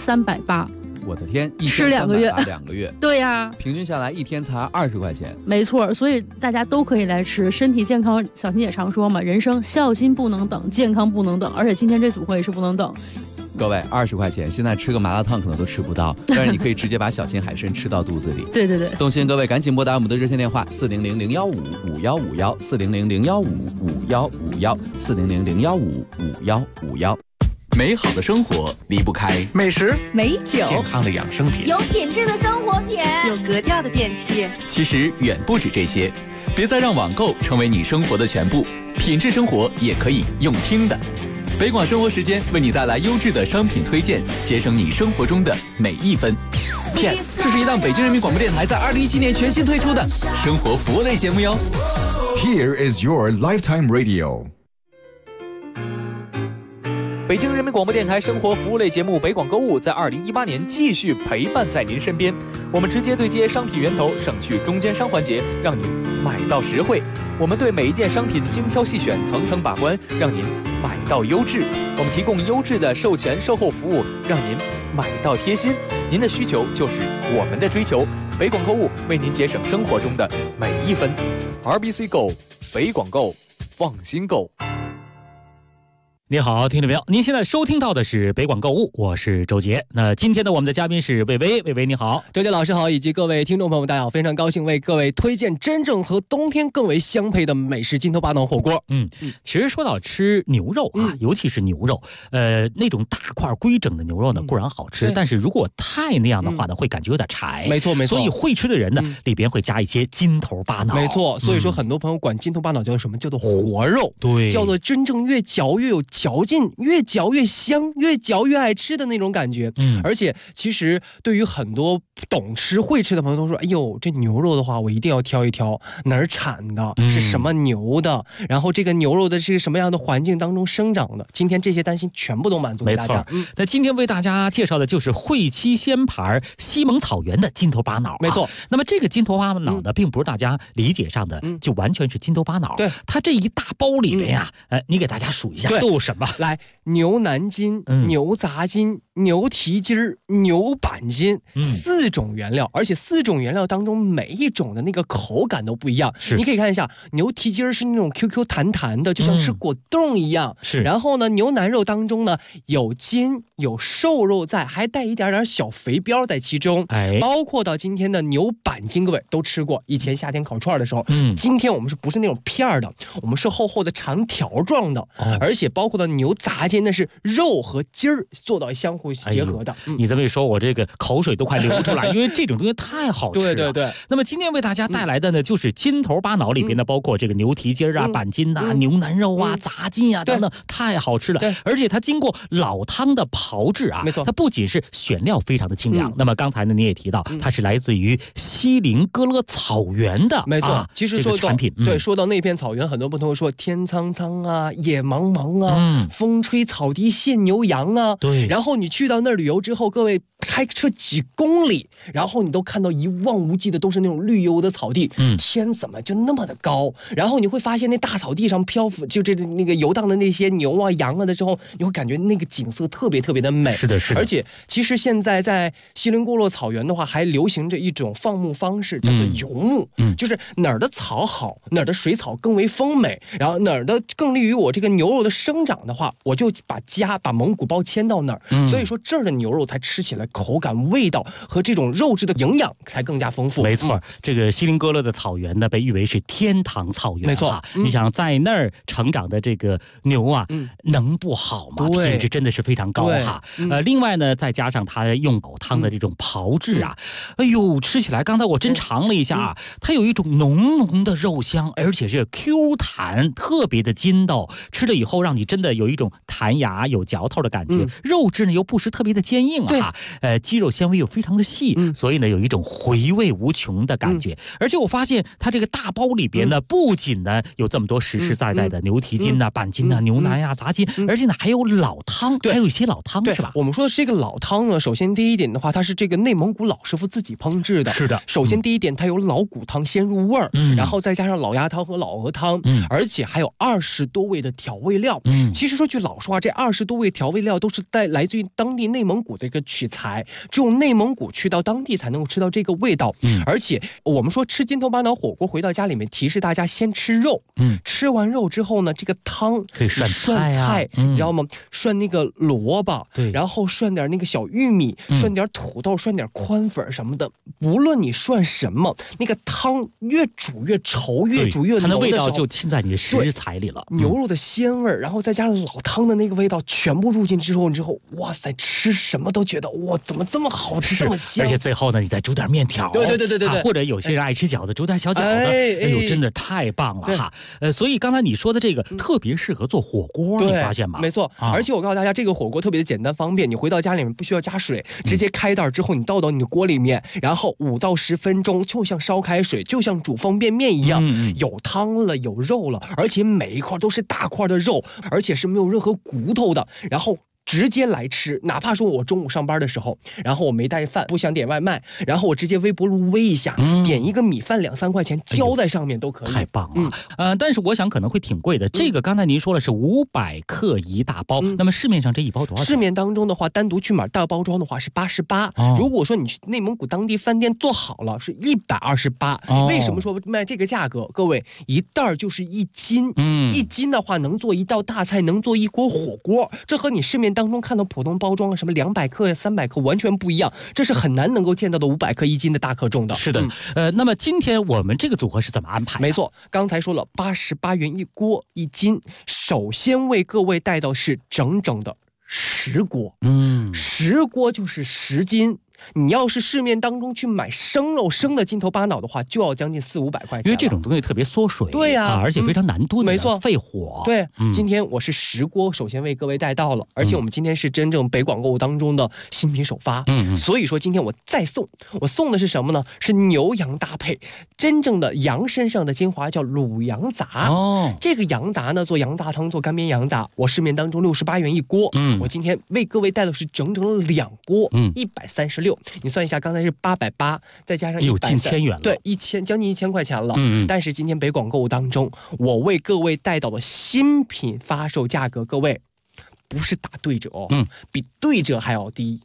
1380。 我的天， 吃2个月 ，2个月， 对呀， 平均下来一天才20块钱， 没错，所以大家都可以来吃，身体健康。小新也常说嘛，人生孝心不能等，健康不能等，而且今天这组合也是不能等。 各位，20块钱，现在吃个麻辣烫可能都吃不到，但是你可以直接把小心海参吃到肚子里。 对对对， 动心各位赶紧拨打我们的热线电话400-015-5151，400-015-5151，400-015-5151。美好的生活离不开美食、 美酒、 健康的养生品， 有品质的生活品， 有格调的电器。 其实远不止这些，别再让网购成为你生活的全部，品质生活也可以用听的。北广生活时间为你带来优质的商品推荐，节省你生活中的每一分。 PS， 这是一档北京人民广播电台在2017年全新推出的生活服务类节目哟。 Here is your lifetime radio. 北京人民广播电台生活服务类节目北广购物在2018年继续陪伴在您身边。我们直接对接商品源头，省去中间商环节，让您买到实惠。我们对每一件商品精挑细选，层层把关，让您买到优质。我们提供优质的售前售后服务，让您买到贴心。您的需求就是我们的追求。北广购物为您节省生活中的每一分。RBC Go， 北广购，放心购。 你好，听众朋友，您现在收听到的是北广购物，我是周杰。那今天的我们的嘉宾是魏巍，魏巍你好。 周杰老师好，以及各位听众朋友们大家好，非常高兴为各位推荐真正和冬天更为相配的美食金头巴脑火锅。 其实说到吃牛肉啊，尤其是牛肉，那种大块规整的牛肉呢固然好吃，但是如果太那样的话呢，会感觉有点柴。 没错没错。 所以会吃的人呢，里边会加一些金头巴脑。 没错，所以说很多朋友管金头巴脑叫做什么？叫做活肉。 对， 叫做真正越嚼越有嚼劲，越嚼越香，越嚼越爱吃的那种感觉。而且其实对于很多懂吃会吃的朋友都说，哎呦，这牛肉的话我一定要挑一挑哪儿产的，是什么牛的，然后这个牛肉的是什么样的环境当中生长的。今天这些担心全部都满足给大家。 那今天为大家介绍的就是汇七鲜盘西蒙草原的金头巴脑。 没错。 那么这个金头巴脑呢，并不是大家理解上的就完全是金头巴脑。 对， 它这一大包里边呀，你给大家数一下都有什么？ 来，牛腩筋、牛杂筋、牛蹄筋儿、牛板筋，4种原料，而且4种原料当中每一种的那个口感都不一样。你可以看一下，牛蹄筋儿是那种 QQ 弹弹的，就像吃果冻一样。 是。 然后呢，牛腩肉当中呢有筋有瘦肉在，还带一点点小肥膘在其中。包括到今天的牛板筋，各位都吃过，以前夏天烤串的时候。今天我们不是那种片的，我们是厚厚的长条状的，而且包括到牛杂筋，那是肉和筋儿做到相互结合的。 你这么一说，我这个口水都快流出来，因为这种东西太好吃了。 对对对。 那么今天为大家带来的呢，就是金头巴脑里边呢，包括这个牛蹄筋啊、板筋啊、牛腩肉啊、杂筋啊等等，太好吃了。而且它经过老汤的炮制啊， 没错， 它不仅是选料非常的清凉。那么刚才呢，你也提到，它是来自于锡林哥勒草原的， 没错。其实说到产品， 对，说到那片草原，很多朋友说天苍苍啊，野茫茫啊，风吹草低见牛羊啊。 对。 然后你去到那儿旅游之后，各位开车几公里，然后你都看到一望无际的都是那种绿油的草地。天怎么就那么的高？然后你会发现那大草地上漂浮，就那个游荡的那些牛啊、羊啊的时候，你会感觉那个景色特别特别的美。 是的，是的。 而且其实现在在锡林郭勒草原的话，还流行着一种放牧方式，叫做游牧。就是哪儿的草好，哪儿的水草更为丰美，然后哪儿的更利于我这个牛肉的生长的话，我就把蒙古包迁到那儿。所以说这儿的牛肉才吃起来口感、味道和这种肉质的营养才更加丰富。 没错，这个锡林哥勒的草原呢，被誉为是天堂草原。 没错， 你想在那儿成长的这个牛啊，能不好吗？品质真的是非常高哈。另外呢，再加上它用老汤的这种炮制啊，哎呦，吃起来刚才我真尝了一下啊，它有一种浓浓的肉香，而且是 Q 弹，特别的筋道，吃了以后让你真的有一种弹牙、有嚼头的感觉。肉质呢又不是特别的坚硬啊，肌肉纤维又非常的细，所以呢有一种回味无穷的感觉。而且我发现它这个大包里边呢，不仅呢有这么多实实在在的牛蹄筋啊、板筋啊、牛腩呀、杂筋，而且呢还有老汤，还有一些老汤，是吧？ 我们说的这个老汤呢，首先第一点的话，它是这个内蒙古老师傅自己烹制的。 是的。 首先第一点，它有老骨汤先入味儿，然后再加上老鸭汤和老鹅汤，而且还有20多味的调味料。其实说句老实话，这20多味调味料都是来自于当地内蒙古的一个取材，只有内蒙古去到当地才能够吃到这个味道。而且我们说吃金头巴脑火锅，回到家里面提示大家先吃肉，吃完肉之后呢，这个汤可以涮菜， 你知道吗？涮那个萝卜，然后涮点那个小玉米，涮点土豆，涮点宽粉什么的。无论你涮什么，那个汤越煮越稠，越煮越浓的时候， 它的味道就浸在你的食材里了。 牛肉的鲜味，然后再加上老汤的那个味道，全部入进之后，哇塞，吃什么都觉得哇哇，怎么这么好吃，这么香？ 而且最后呢，你再煮点面条， 对， 或者有些人爱吃饺子，煮点小饺子，哎呦，真的太棒了哈！所以刚才你说的这个特别适合做火锅，你发现吗？ 没错，而且我告诉大家，这个火锅特别的简单方便，你回到家里面不需要加水，直接开袋之后你倒到你的锅里面，然后5到10分钟，就像烧开水，就像煮方便面一样，有汤了，有肉了，而且每一块都是大块的肉，而且是没有任何骨头的，然后直接来吃，哪怕说我中午上班的时候，然后我没带饭，不想点外卖，然后我直接微波炉煨一下，点一个米饭2-3块钱，浇在上面都可以。 太棒了，但是我想可能会挺贵的。这个刚才您说了是500克一大包，那么市面上这一包多少钱？ 市面当中的话，单独去买大包装的话是88，如果说你去内蒙古当地饭店做好了是128。为什么说卖这个价格？各位，一袋就是1斤，1斤的话能做一道大菜，能做一锅火锅，这和你市面当中看到普通包装什么200克、300克完全不一样，这是很难能够见到的500克1斤的大克重的。 是的，那么今天我们这个组合是怎么安排？ 没错，刚才说了88元一锅1斤，首先为各位带到是整整的10锅，10锅就是10斤。你要是市面当中去买生肉生的筋头巴脑的话，就要将近400-500块钱， 因为这种东西特别缩水， 对呀， 而且非常难炖， 没错， 费火。 对，今天我是10锅，首先为各位带到了，而且我们今天是真正北广购物当中的新品首发，所以说今天我再送，我送的是什么呢？是牛羊搭配，真正的羊身上的精华叫卤羊杂。这个羊杂呢，做羊杂汤，做干煸羊杂，我市面当中68元一锅，我今天为各位带的是整整2锅，136。你算一下，刚才是880，再加上有近1000元了， 对，将近1000块钱了。但是今天北广购物当中，我为各位带到的新品发售价格，各位不是打对折哦，比对折还要低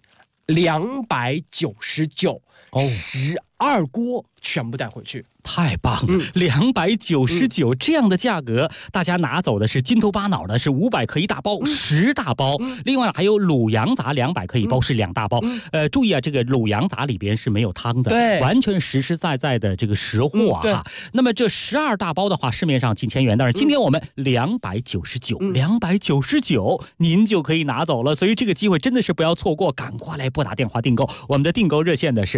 ，299，12锅全部带回去。 太棒了，299这样的价格，大家拿走的是筋头巴脑的是500克一大包，10大包，另外还有卤羊杂200克一包是2大包。注意啊，这个卤羊杂里边是没有汤的， 对， 完全实实在在的这个实货啊。那么这12大包的话，市面上近1000元，但是今天我们299，您就可以拿走了。所以这个机会真的是不要错过，赶快来拨打电话订购。我们的订购热线的是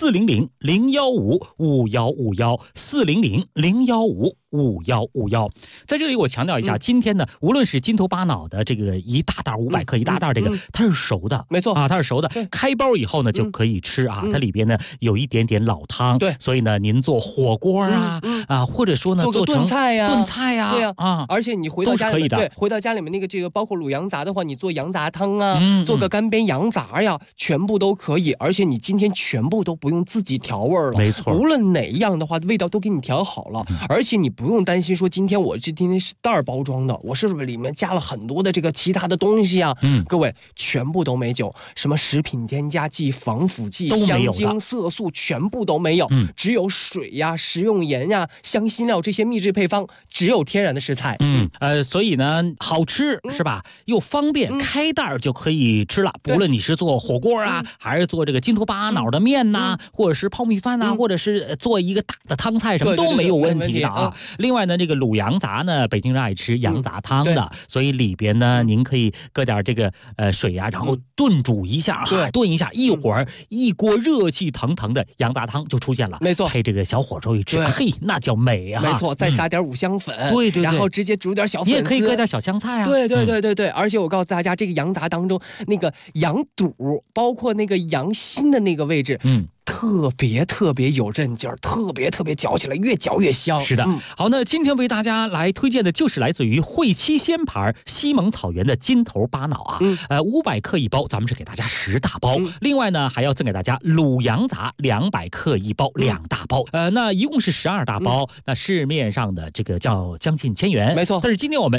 400-015-5151，400-015-5151。在这里我强调一下，今天呢，无论是筋头巴脑的这个一大袋500克一大袋，这个它是熟的， 没错啊，它是熟的，开包以后呢就可以吃啊。它里边呢有一点点老汤，对，所以呢您做火锅啊或者说呢做成炖菜呀， 对呀而且你回到家里面，对，回到家里面这个包括卤羊杂的话，你做羊杂汤啊，做个干煸羊杂呀，全部都可以。而且你今天全部都不用自己调味了， 没错， 无论哪一样的话，味道都给你调好了，而且你不用担心说今天是袋包装的，我是不是里面加了很多的这个其他的东西啊？各位全部都没有，什么食品添加剂、防腐剂、香精、色素全部都没有，只有水呀、食用盐呀、香辛料这些秘制配方，只有天然的食材。 所以呢好吃是吧？又方便，开袋就可以吃了。不论你是做火锅啊，还是做这个筋头巴脑的面呐，或者是泡米饭呐，或者是做一个大的汤菜，什么都没有问题的啊。另外呢，这个卤羊杂呢，北京人爱吃羊杂汤的，所以里边呢，您可以搁点这个水啊，然后炖煮一下，炖一下，一会儿一锅热气腾腾的羊杂汤就出现了， 没错， 配这个小火粥一吃，嘿，那叫美啊！ 没错，再撒点五香粉， 对， 然后直接煮点小粉丝， 你也可以搁点小香菜啊， 对，而且我告诉大家，这个羊杂当中那个羊肚，包括那个羊心的那个位置，特别有韧劲儿，特别嚼起来越嚼越香。 是的，好，那今天为大家来推荐的就是来自于汇七鲜牌西蒙草原的筋头巴脑啊，500克一包，咱们是给大家10大包，另外呢还要赠给大家卤羊杂200克一包2大包，那一共是12大包，那市面上的这个叫将近1000元， 没错， 但是今天我们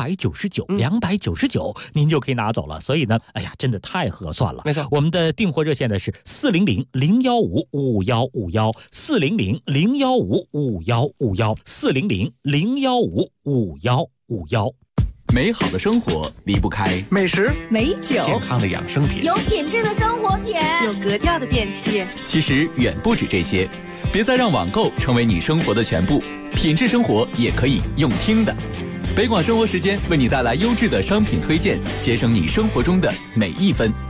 299，您就可以拿走了，所以呢，哎呀，真的太合算了， 没错， 我们的订货热线的是400-015-5151，400-015-5151，400-015-5151。 美好的生活离不开美食、 美酒、 健康的养生品， 有品质的生活品， 有格调的电器。 其实远不止这些，别再让网购成为你生活的全部，品质生活也可以用听的。北广生活时间为你带来优质的商品推荐，节省你生活中的每一分。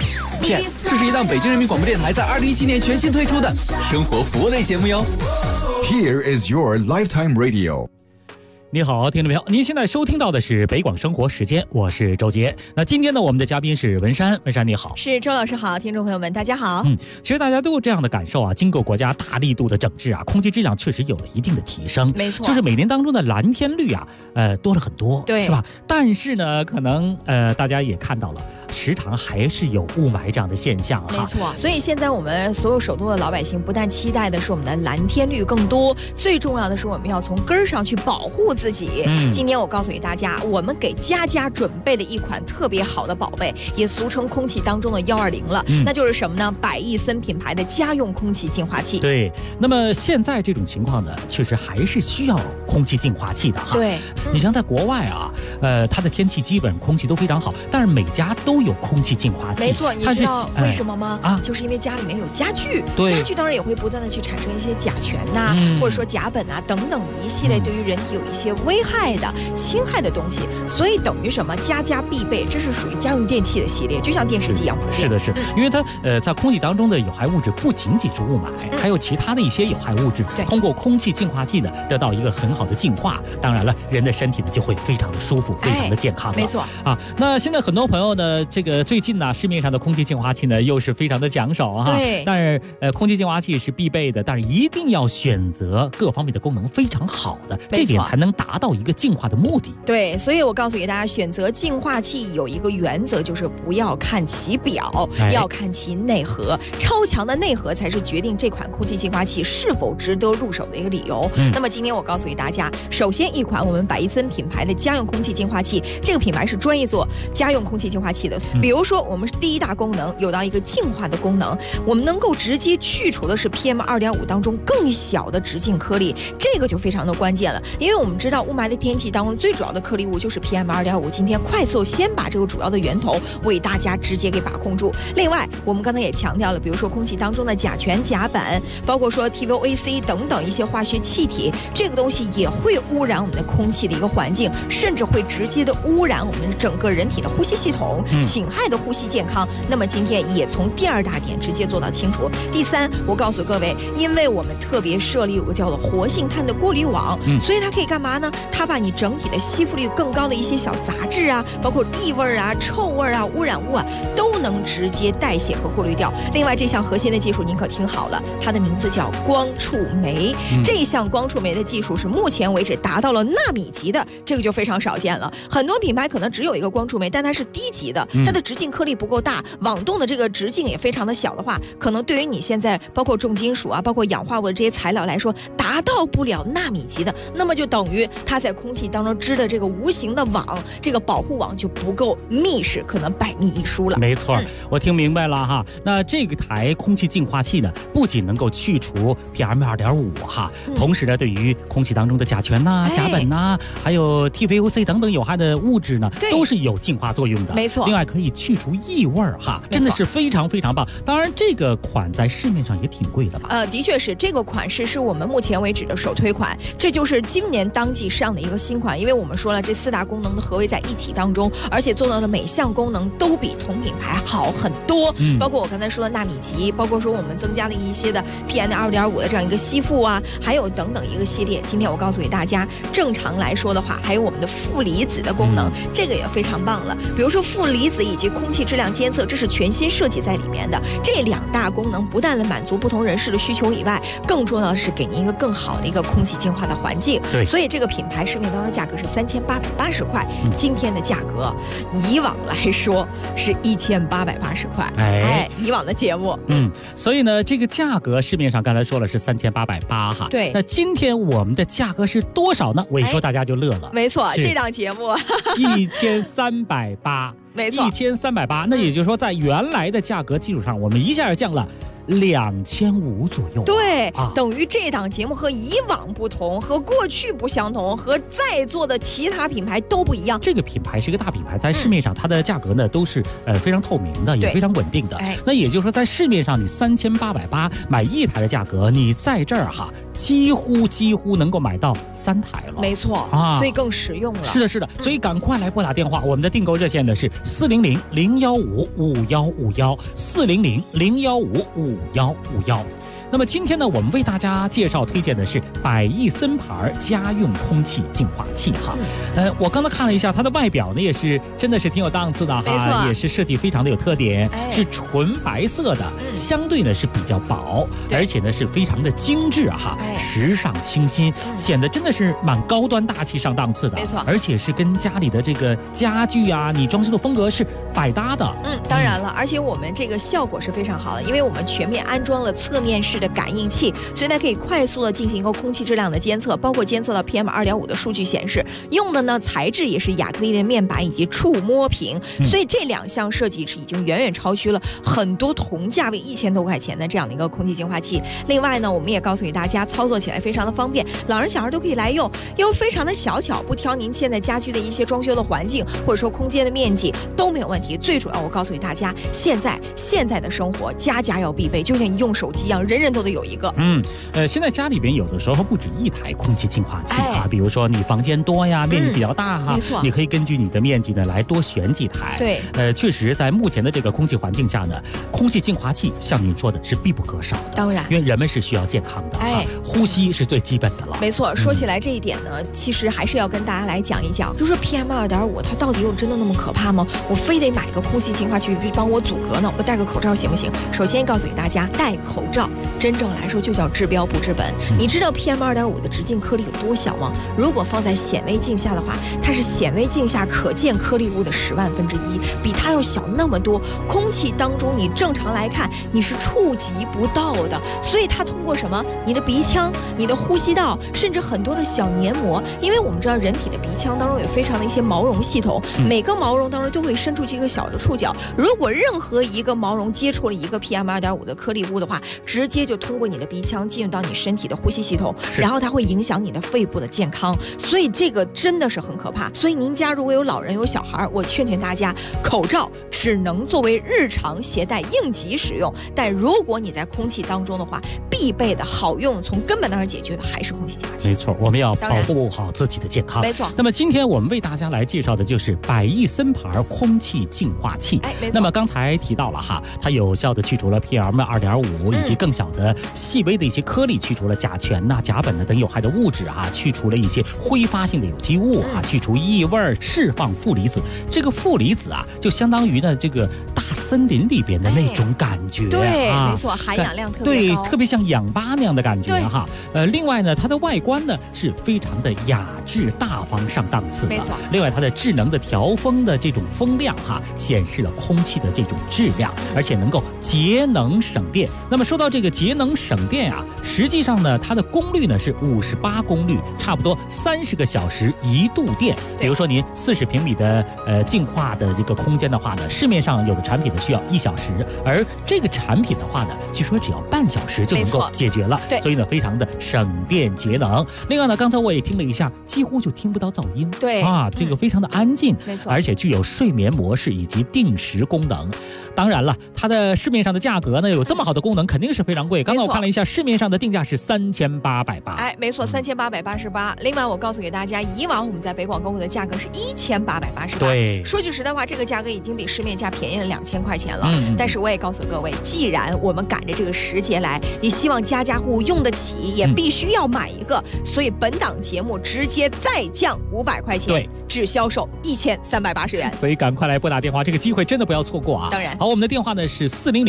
天，这是一档北京人民广播电台在2017年全新推出的生活服务类节目哟。 Here is your lifetime radio。 你好，听众朋友，您现在收听到的是北广生活时间，我是周杰。那今天呢，我们的嘉宾是文山，文山你好。 是周老师好，听众朋友们大家好。 其实大家都有这样的感受啊，经过国家大力度的整治啊，空气质量确实有了一定的提升。 没错， 就是每年当中的蓝天率啊，多了很多， 对， 是吧？但是呢，可能大家也看到了，时常还是有雾霾这样的现象哈。 没错，所以现在我们所有首都的老百姓，不但期待的是我们的蓝天率更多，最重要的是我们要从根儿上去保护自己。今天我告诉给大家，我们给家家准备了一款特别好的宝贝，也俗称空气当中的120了，那就是什么呢？百益森品牌的家用空气净化器。 对，那么现在这种情况呢，确实还是需要空气净化器的哈。 对， 你像在国外啊，它的天气基本空气都非常好，但是每家都有空气净化器。 没错，你知道为什么吗？就是因为家里面有家具，家具当然也会不断的去产生一些甲醛呐，或者说甲苯啊等等一系列对于人体有一些危害的侵害的东西，所以等于什么？家家必备，这是属于家用电器的系列，就像电视机一样。 是的，因为它在空气当中的有害物质不仅仅是雾霾，还有其他的一些有害物质，通过空气净化器呢得到一个很好的净化。当然了，人的身体呢就会非常的舒服，非常的健康了。 没错啊。那现在很多朋友呢，这个最近呢，市面上的空气净化器呢又是非常的抢手哈。 对。 但是空气净化器是必备的，但是一定要选择各方面的功能非常好的，这点才能达到一个净化的目的。 对，所以我告诉给大家，选择净化器有一个原则，就是不要看其表，要看其内核。超强的内核才是决定这款空气净化器是否值得入手的一个理由。那么今天我告诉给大家，首先一款我们百益森品牌的家用空气净化器，这个品牌是专业做家用空气净化器的。比如说，我们第一大功能有到一个净化的功能，我们能够直接去除的是 PM2.5 当中更小的直径颗粒，这个就非常的关键了。因为我们知道雾霾的天气当中最主要的颗粒物就是 PM2.5， 今天快速先把这个主要的源头为大家直接给把控住。另外，我们刚才也强调了，比如说空气当中的甲醛、甲苯，包括说 TVOC 等等一些化学气体，这个东西也会污染我们的空气的一个环境，甚至会直接的污染我们整个人体的呼吸系统，侵害的呼吸健康。那么今天也从第二大点直接做到清楚。第三，我告诉各位，因为我们特别设立有个叫做活性炭的过滤网，所以它可以干嘛呢？它把你整体的吸附率更高的一些小杂质啊，包括异味啊、臭味啊、污染物啊，都能直接代谢和过滤掉。另外，这项核心的技术您可听好了，它的名字叫光触媒。这项光触媒的技术是目前为止达到了纳米级的，这个就非常少见了。很多品牌可能只有一个光触媒，但它是低级的，它的直径颗粒不够大，网动的这个直径也非常的小的话，可能对于你现在包括重金属啊、包括氧化物的这些材料来说，达到不了纳米级的，那么就等于它在空气当中织的这个无形的网，这个保护网就不够密实，可能百密一疏了。 没错，我听明白了哈。那这个台空气净化器呢，不仅能够去除 PM2.5 哈，同时呢，对于空气当中的甲醛呐、甲苯呐，还有 TVOC 等等有害的物质呢，都是有净化作用的。 没错。 另外可以去除异味哈，真的是非常非常棒。当然，这个款在市面上也挺贵的吧？ 的确是，这个款式是我们目前为止的首推款，这就是今年当季上的一个新款。因为我们说了，这4大功能的合为在一体当中，而且做到的每项功能都比同品牌好很多。包括我刚才说的纳米级，包括说我们增加了一些的 PM2.5 的这样一个吸附啊，还有等等一个系列。今天我告诉给大家，正常来说的话，还有我们的负离子的功能，这个也非常棒了。比如说负离子以及空气质量监测，这是全新设计在里面的。这2大功能不但能满足不同人士的需求以外，更重要的是给您一个更好的一个空气净化的环境。 对， 所以这个品牌市面当中价格是3880块，今天的价格以往来说是1880块。以往的节目， 所以呢，这个价格市面上刚才说了是3880哈。 对， 那今天我们的价格是多少呢？我一说大家就乐了。 没错，这档节目 1380。 没错 ，1380，那也就是说，在原来的价格基础上，我们一下降了 2500左右。 对，等于这档节目和以往不同，和过去不相同，和在座的其他品牌都不一样。 这个品牌是一个大品牌，在市面上它的价格呢都是非常透明的，也非常稳定的。那也就是说，在市面上你3880买一台的价格，你在这儿几乎能够买到3台了。 没错所以更实用了。 是的，所以赶快来拨打电话，我们的订购热线呢是400-015-5151，400-015-5151。那么今天呢，我们为大家介绍推荐的是百亿森牌家用空气净化器我刚才看了一下它的外表呢，也是真的是挺有档次的也是设计非常的有特点，是纯白色的，相对呢是比较薄，而且呢是非常的精致时尚清新，显得真的是蛮高端大气上档次的。 没错， 而且是跟家里的这个家具你装修的风格是百搭的。 当然了，而且我们这个效果是非常好的，因为我们全面安装了侧面式的感应器，所以它可以快速的进行一个空气质量的监测，包括监测到 PM2.5 的数据显示。用的呢材质也是亚克力的面板以及触摸屏，所以这2项设计是已经远远超出了很多同价位1000多块钱的这样的一个空气净化器。另外呢，我们也告诉给大家，操作起来非常的方便，老人小孩都可以来用，又非常的小巧，不挑您现在家居的一些装修的环境或者说空间的面积都没有问题。最主要我告诉给大家，现在的生活家家要必备，就像你用手机一样，人人都得有一个。 现在家里边有的时候不止一台空气净化器比如说你房间多呀，面积比较大没错， 你可以根据你的面积呢来多选几台。 对， 确实在目前的这个空气环境下呢，空气净化器像您说的是必不可少的。 当然， 因为人们是需要健康的呼吸是最基本的了。 没错，说起来这一点呢，其实还是要跟大家来讲一讲，就是 PM2.5 它到底有真的那么可怕吗？我非得买个空气净化器帮我阻隔呢？我戴个口罩行不行？首先告诉给大家，戴口罩真正来说就叫治标不治本。你知道 PM2.5 的直径颗粒有多小吗？如果放在显微镜下的话，它是显微镜下可见颗粒物的10万分之一，比它要小那么多。空气当中你正常来看你是触及不到的，所以它通过什么？你的鼻腔、你的呼吸道，甚至很多的小黏膜。因为我们知道人体的鼻腔当中有非常的一些毛绒系统，每个毛绒当中都会伸出去一个小的触角，如果任何一个毛绒接触了一个 PM2.5 的颗粒物的话，直接就通过你的鼻腔进入到你身体的呼吸系统，然后它会影响你的肺部的健康，所以这个真的是很可怕。所以您家如果有老人有小孩，我劝大家，口罩只能作为日常携带应急使用，但如果你在空气当中的话，必备的好用从根本上解决的还是空气净化器。 没错，我们要保护好自己的健康。 没错。 那么今天我们为大家来介绍的就是百亿森牌空气净化器。那么刚才提到了它有效的去除了 PM2.5 以及更小的细微的一些颗粒，去除了甲醛甲苯等有害的物质去除了一些挥发性的有机物去除异味，释放负离子。这个负离子就相当于呢这个大森林里边的那种感觉。 对，没错，含氧量特别高， 对，特别像氧吧那样的感觉另外呢，它的外观呢是非常的雅致大方上档次的。 没错。 另外它的智能的调风的这种风量显示了空气的这种质量，而且能够节能省电。那么说到这个节能省电实际上呢它的功率呢是58功率，差不多30个小时1度电。比如说您40平米的净化的这个空间的话呢，市面上有的产品呢需要1小时，而这个产品的话呢，据说只要半小时就能够解决了。所以呢非常的省电节能。另外呢，刚才我也听了一下，几乎就听不到噪音。 对这个非常的安静。 没错， 而且具有睡眠模式以及定时功能。当然了，它的市面上的价格呢有这么好的功能，肯定是非常贵。刚才我看了一下，市面上的定价是3880。 没错，3888。另外我告诉给大家，以往我们在北广购物的价格是1888。 对， 说句实在话，这个价格已经比市面价便宜了2000块钱了。但是我也告诉各位，既然我们赶着这个时节来，也希望家家户户用得起，也必须要买一个，所以本档节目直接再降500块钱。 对， 只销售1380元。 所以赶快来拨打电话，这个机会真的不要错过当然。 好，我们的电话呢是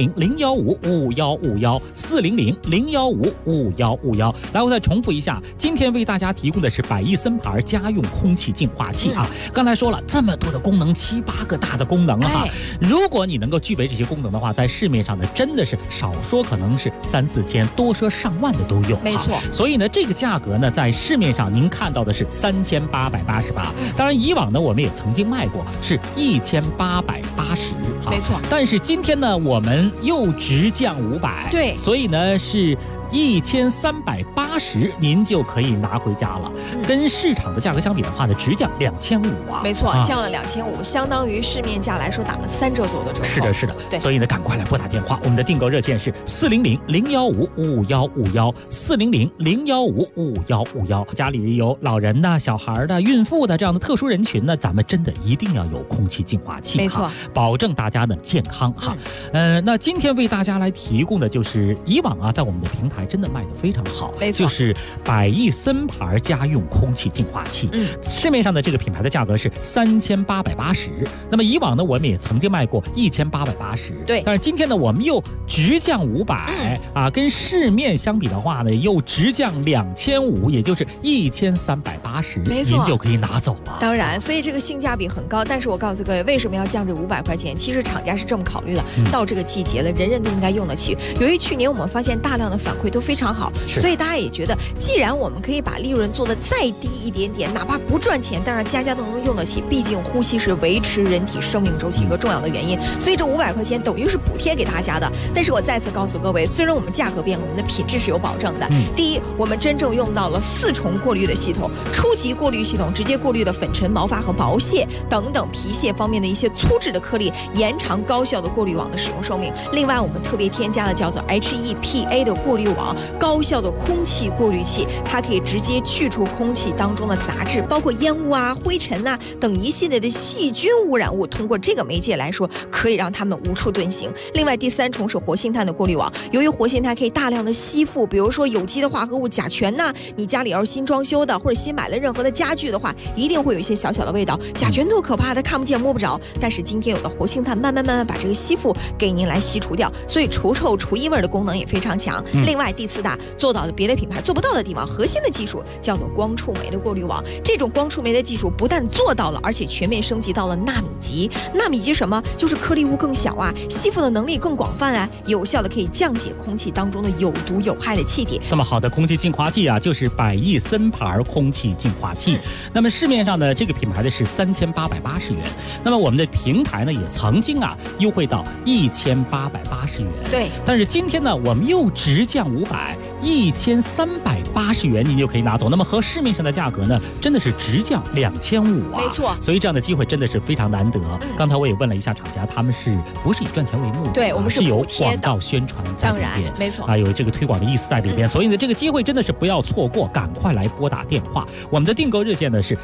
400-015-5151，400-015-5151。来，我再重复一下，今天为大家提供的是百亿森牌家用空气净化器刚才说了这么多的功能，7、8个大的功能如果你能够具备这些功能的话，在市面上呢真的是少说可能是3、4千，多说上万的都有。 没错。 所以呢这个价格呢在市面上您看到的是3888。当然然以往呢我们也曾经卖过是1880 没错。 但是今天呢我们又直降500， 对， 所以呢是1380，您就可以拿回家了。跟市场的价格相比的话呢，直降2500啊。 没错，降了2500，相当于市面价来说打了3折左右的折扣。 是的，是的。 对， 所以呢，赶快来拨打电话，我们的订购热线是400-015-5151，400-015-5151。家里有老人的、小孩的、孕妇的这样的特殊人群呢，咱们真的一定要有空气净化器， 没错， 保证大家的健康哈。那今天为大家来提供的就是以往啊，在我们的平台真的卖得非常好， 没错， 就是百亿森牌家用空气净化器。市面上的这个品牌的价格是3880，那么以往呢，我们也曾经卖过1880， 对。 但是今天呢，我们又直降500啊，跟市面相比的话呢，又直降2500，也就是1380， 没错， 您就可以拿走了。 当然，所以这个性价比很高。但是我告诉各位，为什么要降这500块钱？其实厂家是这么考虑的，到这个季节了，人人都应该用得起。由于去年我们发现大量的反馈都非常好，所以大家也觉得，既然我们可以把利润做得再低一点点，哪怕不赚钱，但是家家都能用得起。毕竟呼吸是维持人体生命周期一个重要的原因，所以这500块钱等于是补贴给大家的。但是我再次告诉各位，虽然我们价格变了，我们的品质是有保证的。第一，我们真正用到了4重过滤的系统，初级过滤系统直接过滤的粉尘、毛发和毛屑等等皮屑方面的一些粗质的颗粒，延长高效的过滤网的使用寿命。另外，我们特别添加了叫做 HEPA 的过滤网，高效的空气过滤器，它可以直接去除空气当中的杂质，包括烟雾啊、灰尘啊等一系列的细菌污染物，通过这个媒介来说，可以让它们无处遁形。另外，第3重是活性炭的过滤网，由于活性炭可以大量的吸附，比如说有机的化合物甲醛呐，你家里要是新装修的或者新买了任何的家具的话，一定会有一些小小的味道。甲醛多可怕，它看不见摸不着，但是今天有了活性炭，慢慢把这个吸附给您来吸除掉，所以除臭除异味的功能也非常强。另外，第4大做到了别的品牌做不到的地方，核心的技术叫做光触媒的过滤网。这种光触媒的技术不但做到了，而且全面升级到了纳米级。纳米级什么？就是颗粒物更小啊，吸附的能力更广泛啊，有效的可以降解空气当中的有毒有害的气体。 这么好的空气净化器啊，就是百亿森牌空气净化器。那么市面上的这个品牌的是3880元，那么我们的平台呢也曾经啊优惠到1880元。 对。 但是今天呢，我们又直降500，1380元您就可以拿走。那么和市面上的价格呢，真的是直降2500啊。 没错。 所以这样的机会真的是非常难得。刚才我也问了一下厂家，他们是不是以赚钱为目的？ 对，我们是有广告宣传在里边， 当然没错啊，有这个推广的意思在里边。所以呢，这个机会真的是不要错过，赶快来拨打电话。我们的订购热线呢是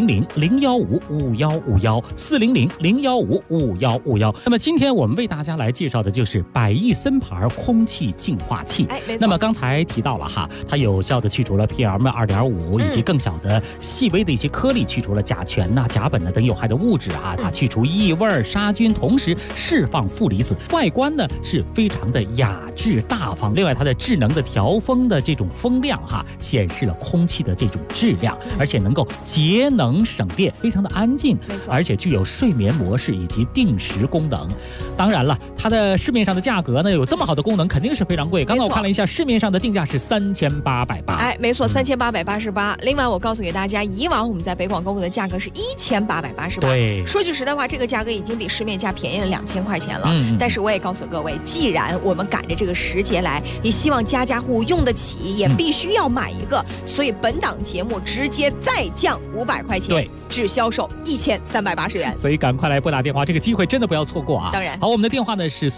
400-015-5151，400-015-5151。那么今天我们为大家来介绍的就是百亿森牌空气净化器。那么刚才提到了哈，它有效的去除了 PM2.5 以及更小的细微的一些颗粒，去除了甲醛呐、甲苯呐等有害的物质啊，它去除异味、杀菌，同时释放负离子。外观呢是非常的雅致大方。另外，它的智能的调风的这种风量哈，显示了空气的这种质量，而且能够节能省电，非常的安静，而且具有睡眠模式以及定时功能。当然了，它的市面上的价格呢有这么好的功能，肯定是非常贵。刚刚我看了一下，市面上的定价是3880。 没错，3888。另外，我告诉给大家，以往我们在北广购物的价格是1888。 对， 说句实在话，这个价格已经比市面价便宜了2000块钱了。但是我也告诉各位，既然我们赶着这个时节来，也希望家家户户用得起，也必须要买一个，所以本档节目直接再降500块钱， 对， 只销售1380元。 所以赶快来拨打电话，这个机会真的不要错过啊！ 当然， 好，我们的电话呢是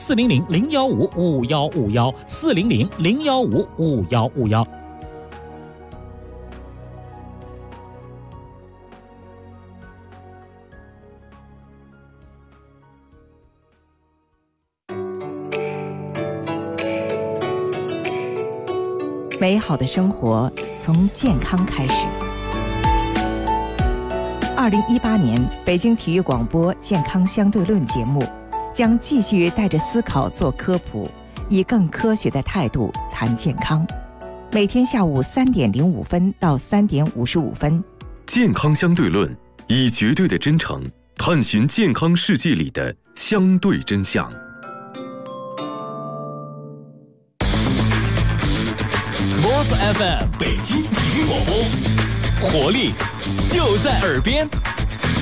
400-015-5151，400-015-5151。 美好的生活从健康开始。2018年北京体育广播健康相对论节目将继续带着思考做科普，以更科学的态度谈健康。每天下午3点05分到3点55分。 健康相对论，以绝对的真诚探寻健康世界里的相对真相。 Sports FM 北京体育广播，活力就在耳边。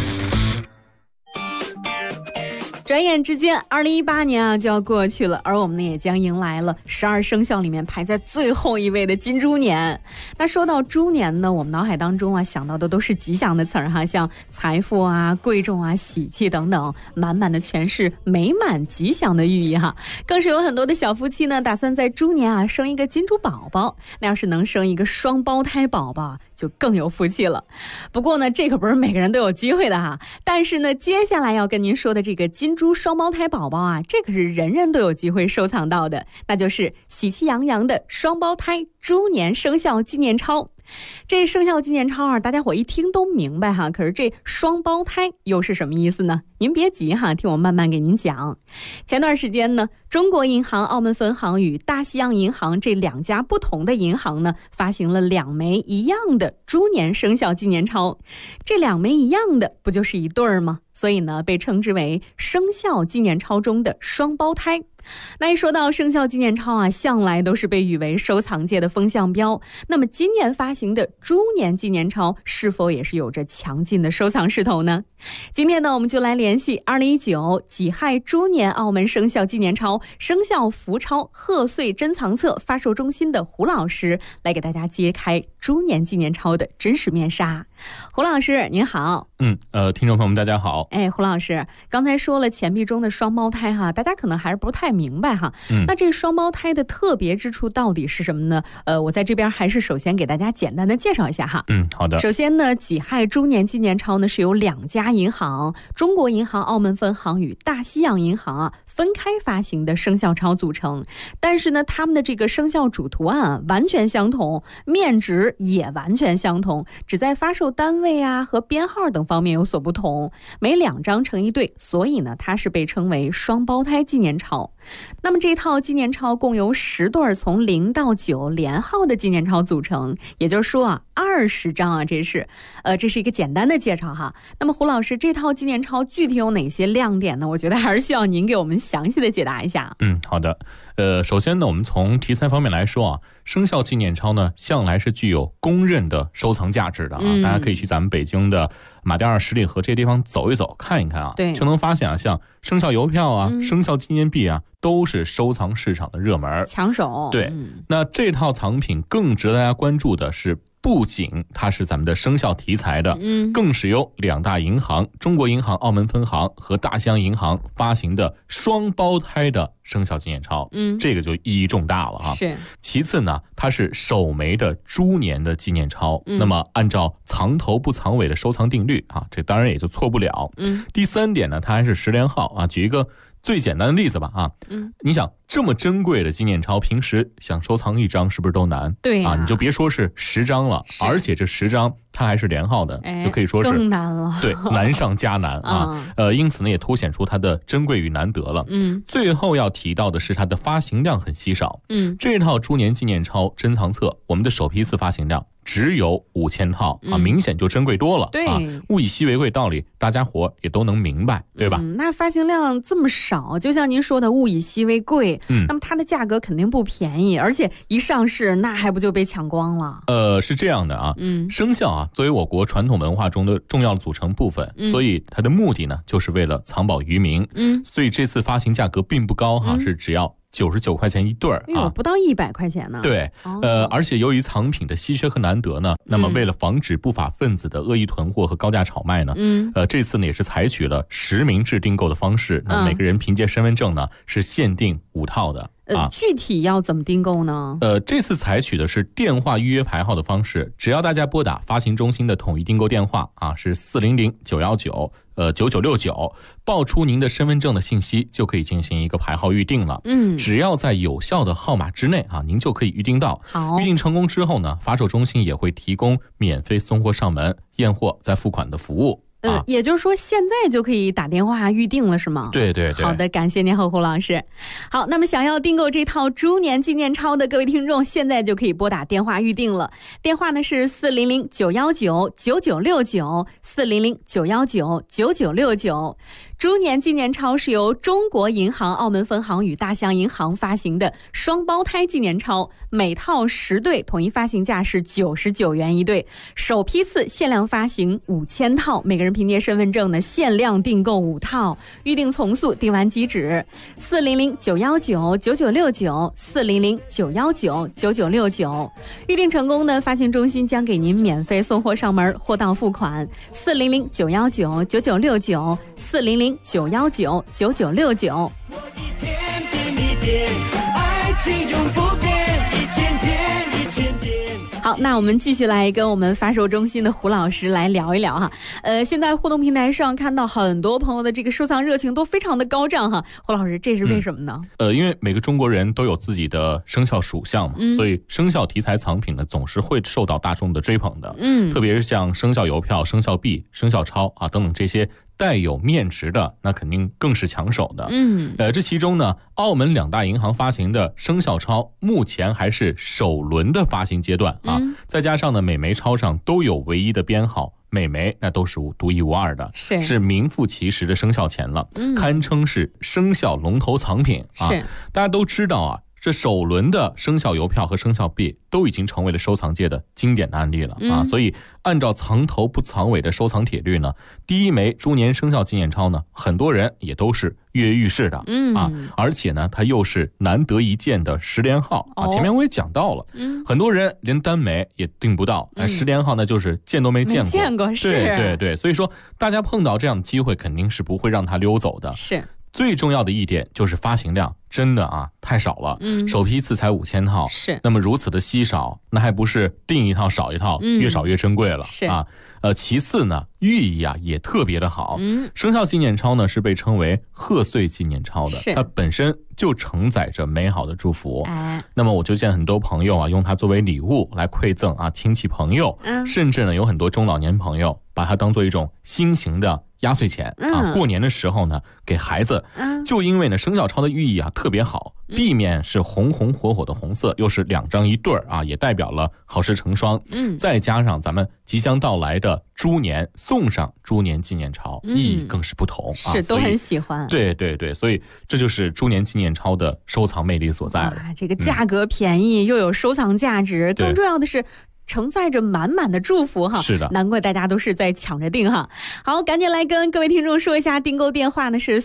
转眼之间2018年啊就要过去了，而我们呢也将迎来了12生肖里面排在最后一位的金猪年。那说到猪年呢，我们脑海当中啊想到的都是吉祥的词儿哈，像财富啊、贵重啊、喜气等等，满满的全是美满吉祥的寓意哈。更是有很多的小夫妻呢打算在猪年啊生一个金猪宝宝，那要是能生一个双胞胎宝宝就更有福气了。不过呢这可不是每个人都有机会的哈，但是呢接下来要跟您说的这个金猪双胞胎宝宝啊，这可是人人都有机会收藏到的，那就是喜气洋洋的双胞胎猪年生肖纪念钞。这生肖纪念钞啊，大家伙一听都明白哈，可是这双胞胎又是什么意思呢？您别急哈，听我慢慢给您讲。前段时间呢，中国银行澳门分行与大西洋银行这2家不同的银行呢，发行了2枚一样的猪年生肖纪念钞。这2枚一样的不就是一对儿吗？所以呢，被称之为生肖纪念钞中的双胞胎。那一说到生肖纪念钞啊，向来都是被誉为收藏界的风向标。那么今年发行的猪年纪念钞是否也是有着强劲的收藏势头呢？今天呢，我们就来联系2019己亥猪年澳门生肖纪念钞生肖福钞贺岁珍藏册发售中心的胡老师，来给大家揭开猪年纪念钞的真实面纱。胡老师您好。 听众朋友们大家好。 胡老师刚才说了钱币中的双胞胎哈，大家可能还是不太明白哈。那这双胞胎的特别之处到底是什么呢？我在这边还是首先给大家简单的介绍一下哈。 好的。 首先呢，己亥猪年纪念钞呢是由2家银行，中国银行澳门分行与大西洋银行啊分开发行的生肖钞组成，但是呢，他们的这个生肖主图案啊完全相同，面值也完全相同，只在发售单位啊和编号等方面有所不同，每2张成一对，所以呢，它是被称为双胞胎纪念钞。那么这套纪念钞共由10对从0到9连号的纪念钞组成，也就是说啊，20张啊，这是一个简单的介绍哈。那么胡老师，这套纪念钞具体有哪些亮点呢？我觉得还是需要您给我们详细的解答一下。 好的。首先呢，我们从题材方面来说啊，生肖纪念钞呢向来是具有公认的收藏价值的啊。大家可以去咱们北京的马甸二十里河这些地方走一走看一看啊，就能发现啊，像生肖邮票啊、生肖纪念币啊，都是收藏市场的热门抢手。 对，那这套藏品更值得大家关注的是，不仅它是咱们的生肖题材的，更是由2大银行，中国银行澳门分行和大西洋银行发行的双胞胎的生肖纪念钞，这个就意义重大了哈。 是。 其次呢，它是首枚的猪年的纪念钞，那么按照藏头不藏尾的收藏定律啊，这当然也就错不了。第3点呢，它还是10连号啊。举一个最简单的例子吧啊，你想这么珍贵的纪念钞，平时想收藏1张是不是都难？ 对啊，你就别说是10张了，而且这10张它还是连号的，就可以说是更难了。 对，难上加难啊。因此呢，也凸显出它的珍贵与难得了。最后要提到的是它的发行量很稀少。这套猪年纪念钞珍藏册，我们的首批次发行量只有5000套啊，明显就珍贵多了。 对， 物以稀为贵道理，大家伙也都能明白，对吧？ 那发行量这么少，就像您说的物以稀为贵，那么它的价格肯定不便宜，而且一上市那还不就被抢光了？ 是这样的啊，生肖啊作为我国传统文化中的重要的组成部分，所以它的目的呢就是为了藏宝于民。所以这次发行价格并不高哈，是只要99块钱一对啊， 不到100块钱呢。 对，而且由于藏品的稀缺和难得呢，那么为了防止不法分子的恶意囤货和高价炒卖呢，这次呢也是采取了实名制订购的方式，那每个人凭借身份证呢是限定5套的。 具体要怎么订购呢？ 这次采取的是电话预约排号的方式，只要大家拨打发行中心的统一订购电话啊，是400-919-9969，报出您的身份证的信息，就可以进行一个排号预定了。只要在有效的号码之内啊，您就可以预定到。预定成功之后呢，发售中心也会提供免费送货上门、验货再付款的服务。 也就是说现在就可以打电话预定了是吗？ 对对对。 好的，感谢您胡老师。好，那么想要订购这套猪年纪念钞的各位听众，现在就可以拨打电话预定了。电话呢是400-919-9969，400-919-9969。猪年纪念钞是由中国银行澳门分行与大西洋银行发行的双胞胎纪念钞，每套10对，统一发行价是99元一对，首批次限量发行5000套，每个人人凭借身份证呢限量订购5套，预订从速，订完即止。400-919-9969，400-919-9969，预订成功呢，发行中心将给您免费送货上门，货到付款。400-919-9969，400-919-9969。 爱情永不变，一千天一千天。 好，那我们继续来跟我们发售中心的胡老师来聊一聊哈。现在互动平台上看到很多朋友的这个收藏热情都非常的高涨哈。胡老师，这是为什么呢？ 因为每个中国人都有自己的生肖属相嘛，所以生肖题材藏品呢总是会受到大众的追捧的。特别是像生肖邮票、生肖币、生肖钞啊等等这些带有面值的，那肯定更是抢手的。这其中呢，澳门2大银行发行的生肖钞目前还是首轮的发行阶段啊，再加上呢每枚钞上都有唯一的编号，每枚那都是独一无二的，是名副其实的生肖钱了，堪称是生肖龙头藏品啊。大家都知道啊，这首轮的生肖邮票和生肖币都已经成为了收藏界的经典的案例了啊，所以按照藏头不藏尾的收藏铁律呢，第一枚猪年生肖纪念钞呢，很多人也都是跃跃欲试的啊，而且呢，它又是难得一见的10连号啊。前面我也讲到了，很多人连单枚也订不到，10连号呢就是见都没见过，对，所以说大家碰到这样的机会，肯定是不会让它溜走的。 是。 最重要的一点就是发行量真的啊太少了，首批次才5000套，那么如此的稀少，那还不是订一套少一套，越少越珍贵了啊。其次呢，寓意啊也特别的好，生肖纪念钞呢是被称为贺岁纪念钞的，它本身就承载着美好的祝福。那么我就见很多朋友啊用它作为礼物来馈赠啊亲戚朋友，甚至呢有很多中老年朋友把它当做一种新型的压岁钱啊，过年的时候呢给孩子，就因为呢生肖钞的寓意啊特别好，壁面是红红火火的红色，又是2张一对啊，也代表了好事成双。再加上咱们即将到来的猪年，送上猪年纪念钞，意义更是不同， 是都很喜欢。 对，所以这就是猪年纪念钞的收藏魅力所在了。 这个价格便宜，又有收藏价值，更重要的是承载着满满的祝福哈， 是的， 难怪大家都是在抢着订哈。好，赶紧来跟各位听众说一下，订购电话呢是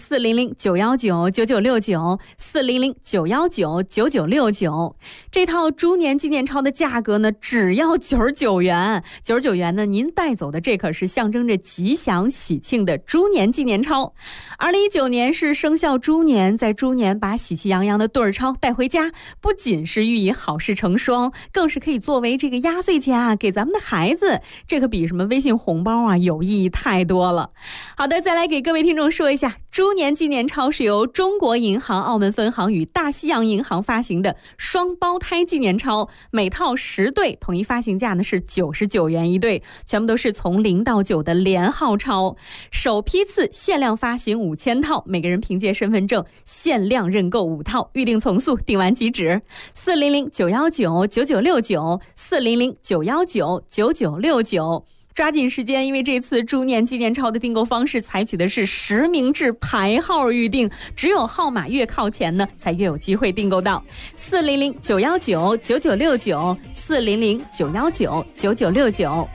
400-919-9969，400-919-9969。这套猪年纪念钞的价格呢只要99元，99元呢，您带走的这可是象征着吉祥喜庆的猪年纪念钞。2019年是生肖猪年，在猪年把喜气洋洋的对儿钞带回家，不仅是寓意好事成双，更是可以作为这个压岁钱啊给咱们的孩子，这可比什么微信红包啊有意义太多了。好的，再来给各位听众说一下，猪年纪念钞是由中国银行澳门分行与大西洋银行发行的双胞胎纪念钞，每套10对，统一发行价呢是99元一对，全部都是从0到9的连号钞，首批次限量发行5000套，每个人凭借身份证限量认购5套，预订从速，订完即止。400-919-9969，400-919-9969，抓紧时间，因为这次猪年纪念钞的订购方式采取的是实名制排号预订，只有号码越靠前呢，才越有机会订购到。400-919-9969，400-919-9969。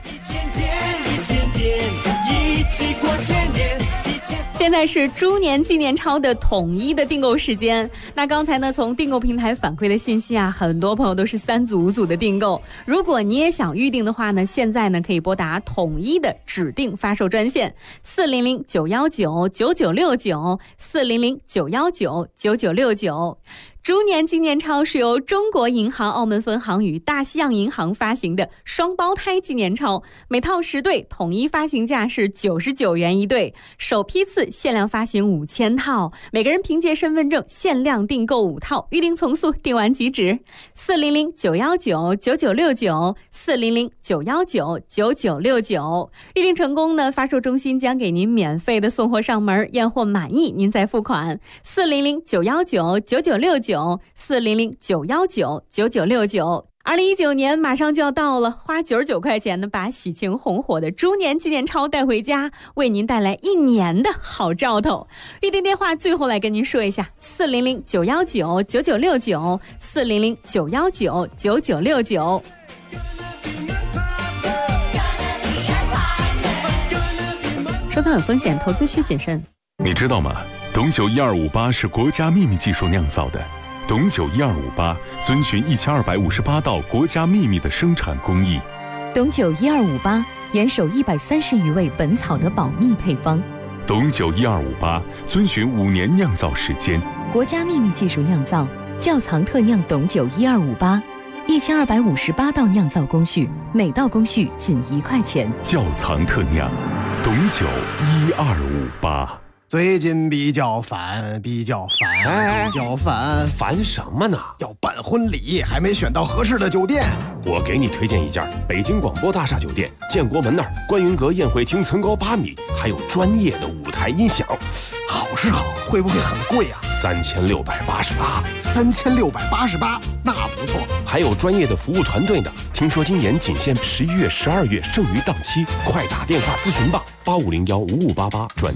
现在是猪年纪念钞的统一的订购时间。那刚才呢，从订购平台反馈的信息啊，很多朋友都是3组5组的订购。如果你也想预订的话呢，现在呢可以拨打统一的指定发售专线400-919-9969，400-919-9969。猪年纪念钞是由中国银行澳门分行与大西洋银行发行的双胞胎纪念钞，每套10对，统一发行价是99元一对，首批次限量发行5000套，每个人凭借身份证限量订购5套，预订从速，订完即止。400-919-9969，400-919-9969。预订成功呢，发售中心将给您免费的送货上门，验货满意您再付款。400-919-9969，400-919-9969。2019年马上就要到了，花99块钱呢，把喜庆红火的猪年纪念钞带回家，为您带来1年的好兆头。预订电话最后来跟您说一下：400-919-9969，400-919-9969。 藏有风险，投资需谨慎。 你知道吗？董酒1258是国家秘密技术酿造的。董酒1258遵循1258道国家秘密的生产工艺。 董酒1258严守130余味本草的保密配方。 董酒1258遵循5年酿造时间， 国家秘密技术酿造，窖藏特酿董酒1258，1258道酿造工序，每道工序仅1块钱。 窖藏特酿，董酒1258。 最近比较烦， 烦什么呢？ 要办婚礼，还没选到合适的酒店。 我给你推荐一家北京广播大厦酒店，建国门那儿观云阁宴会厅层高8米，还有专业的舞台音响。 好是好，会不会很贵啊 ？3688。 3688，那不错。 还有专业的服务团队呢。听说今年仅限11月、12月剩余档期，快打电话咨询吧，85015588转。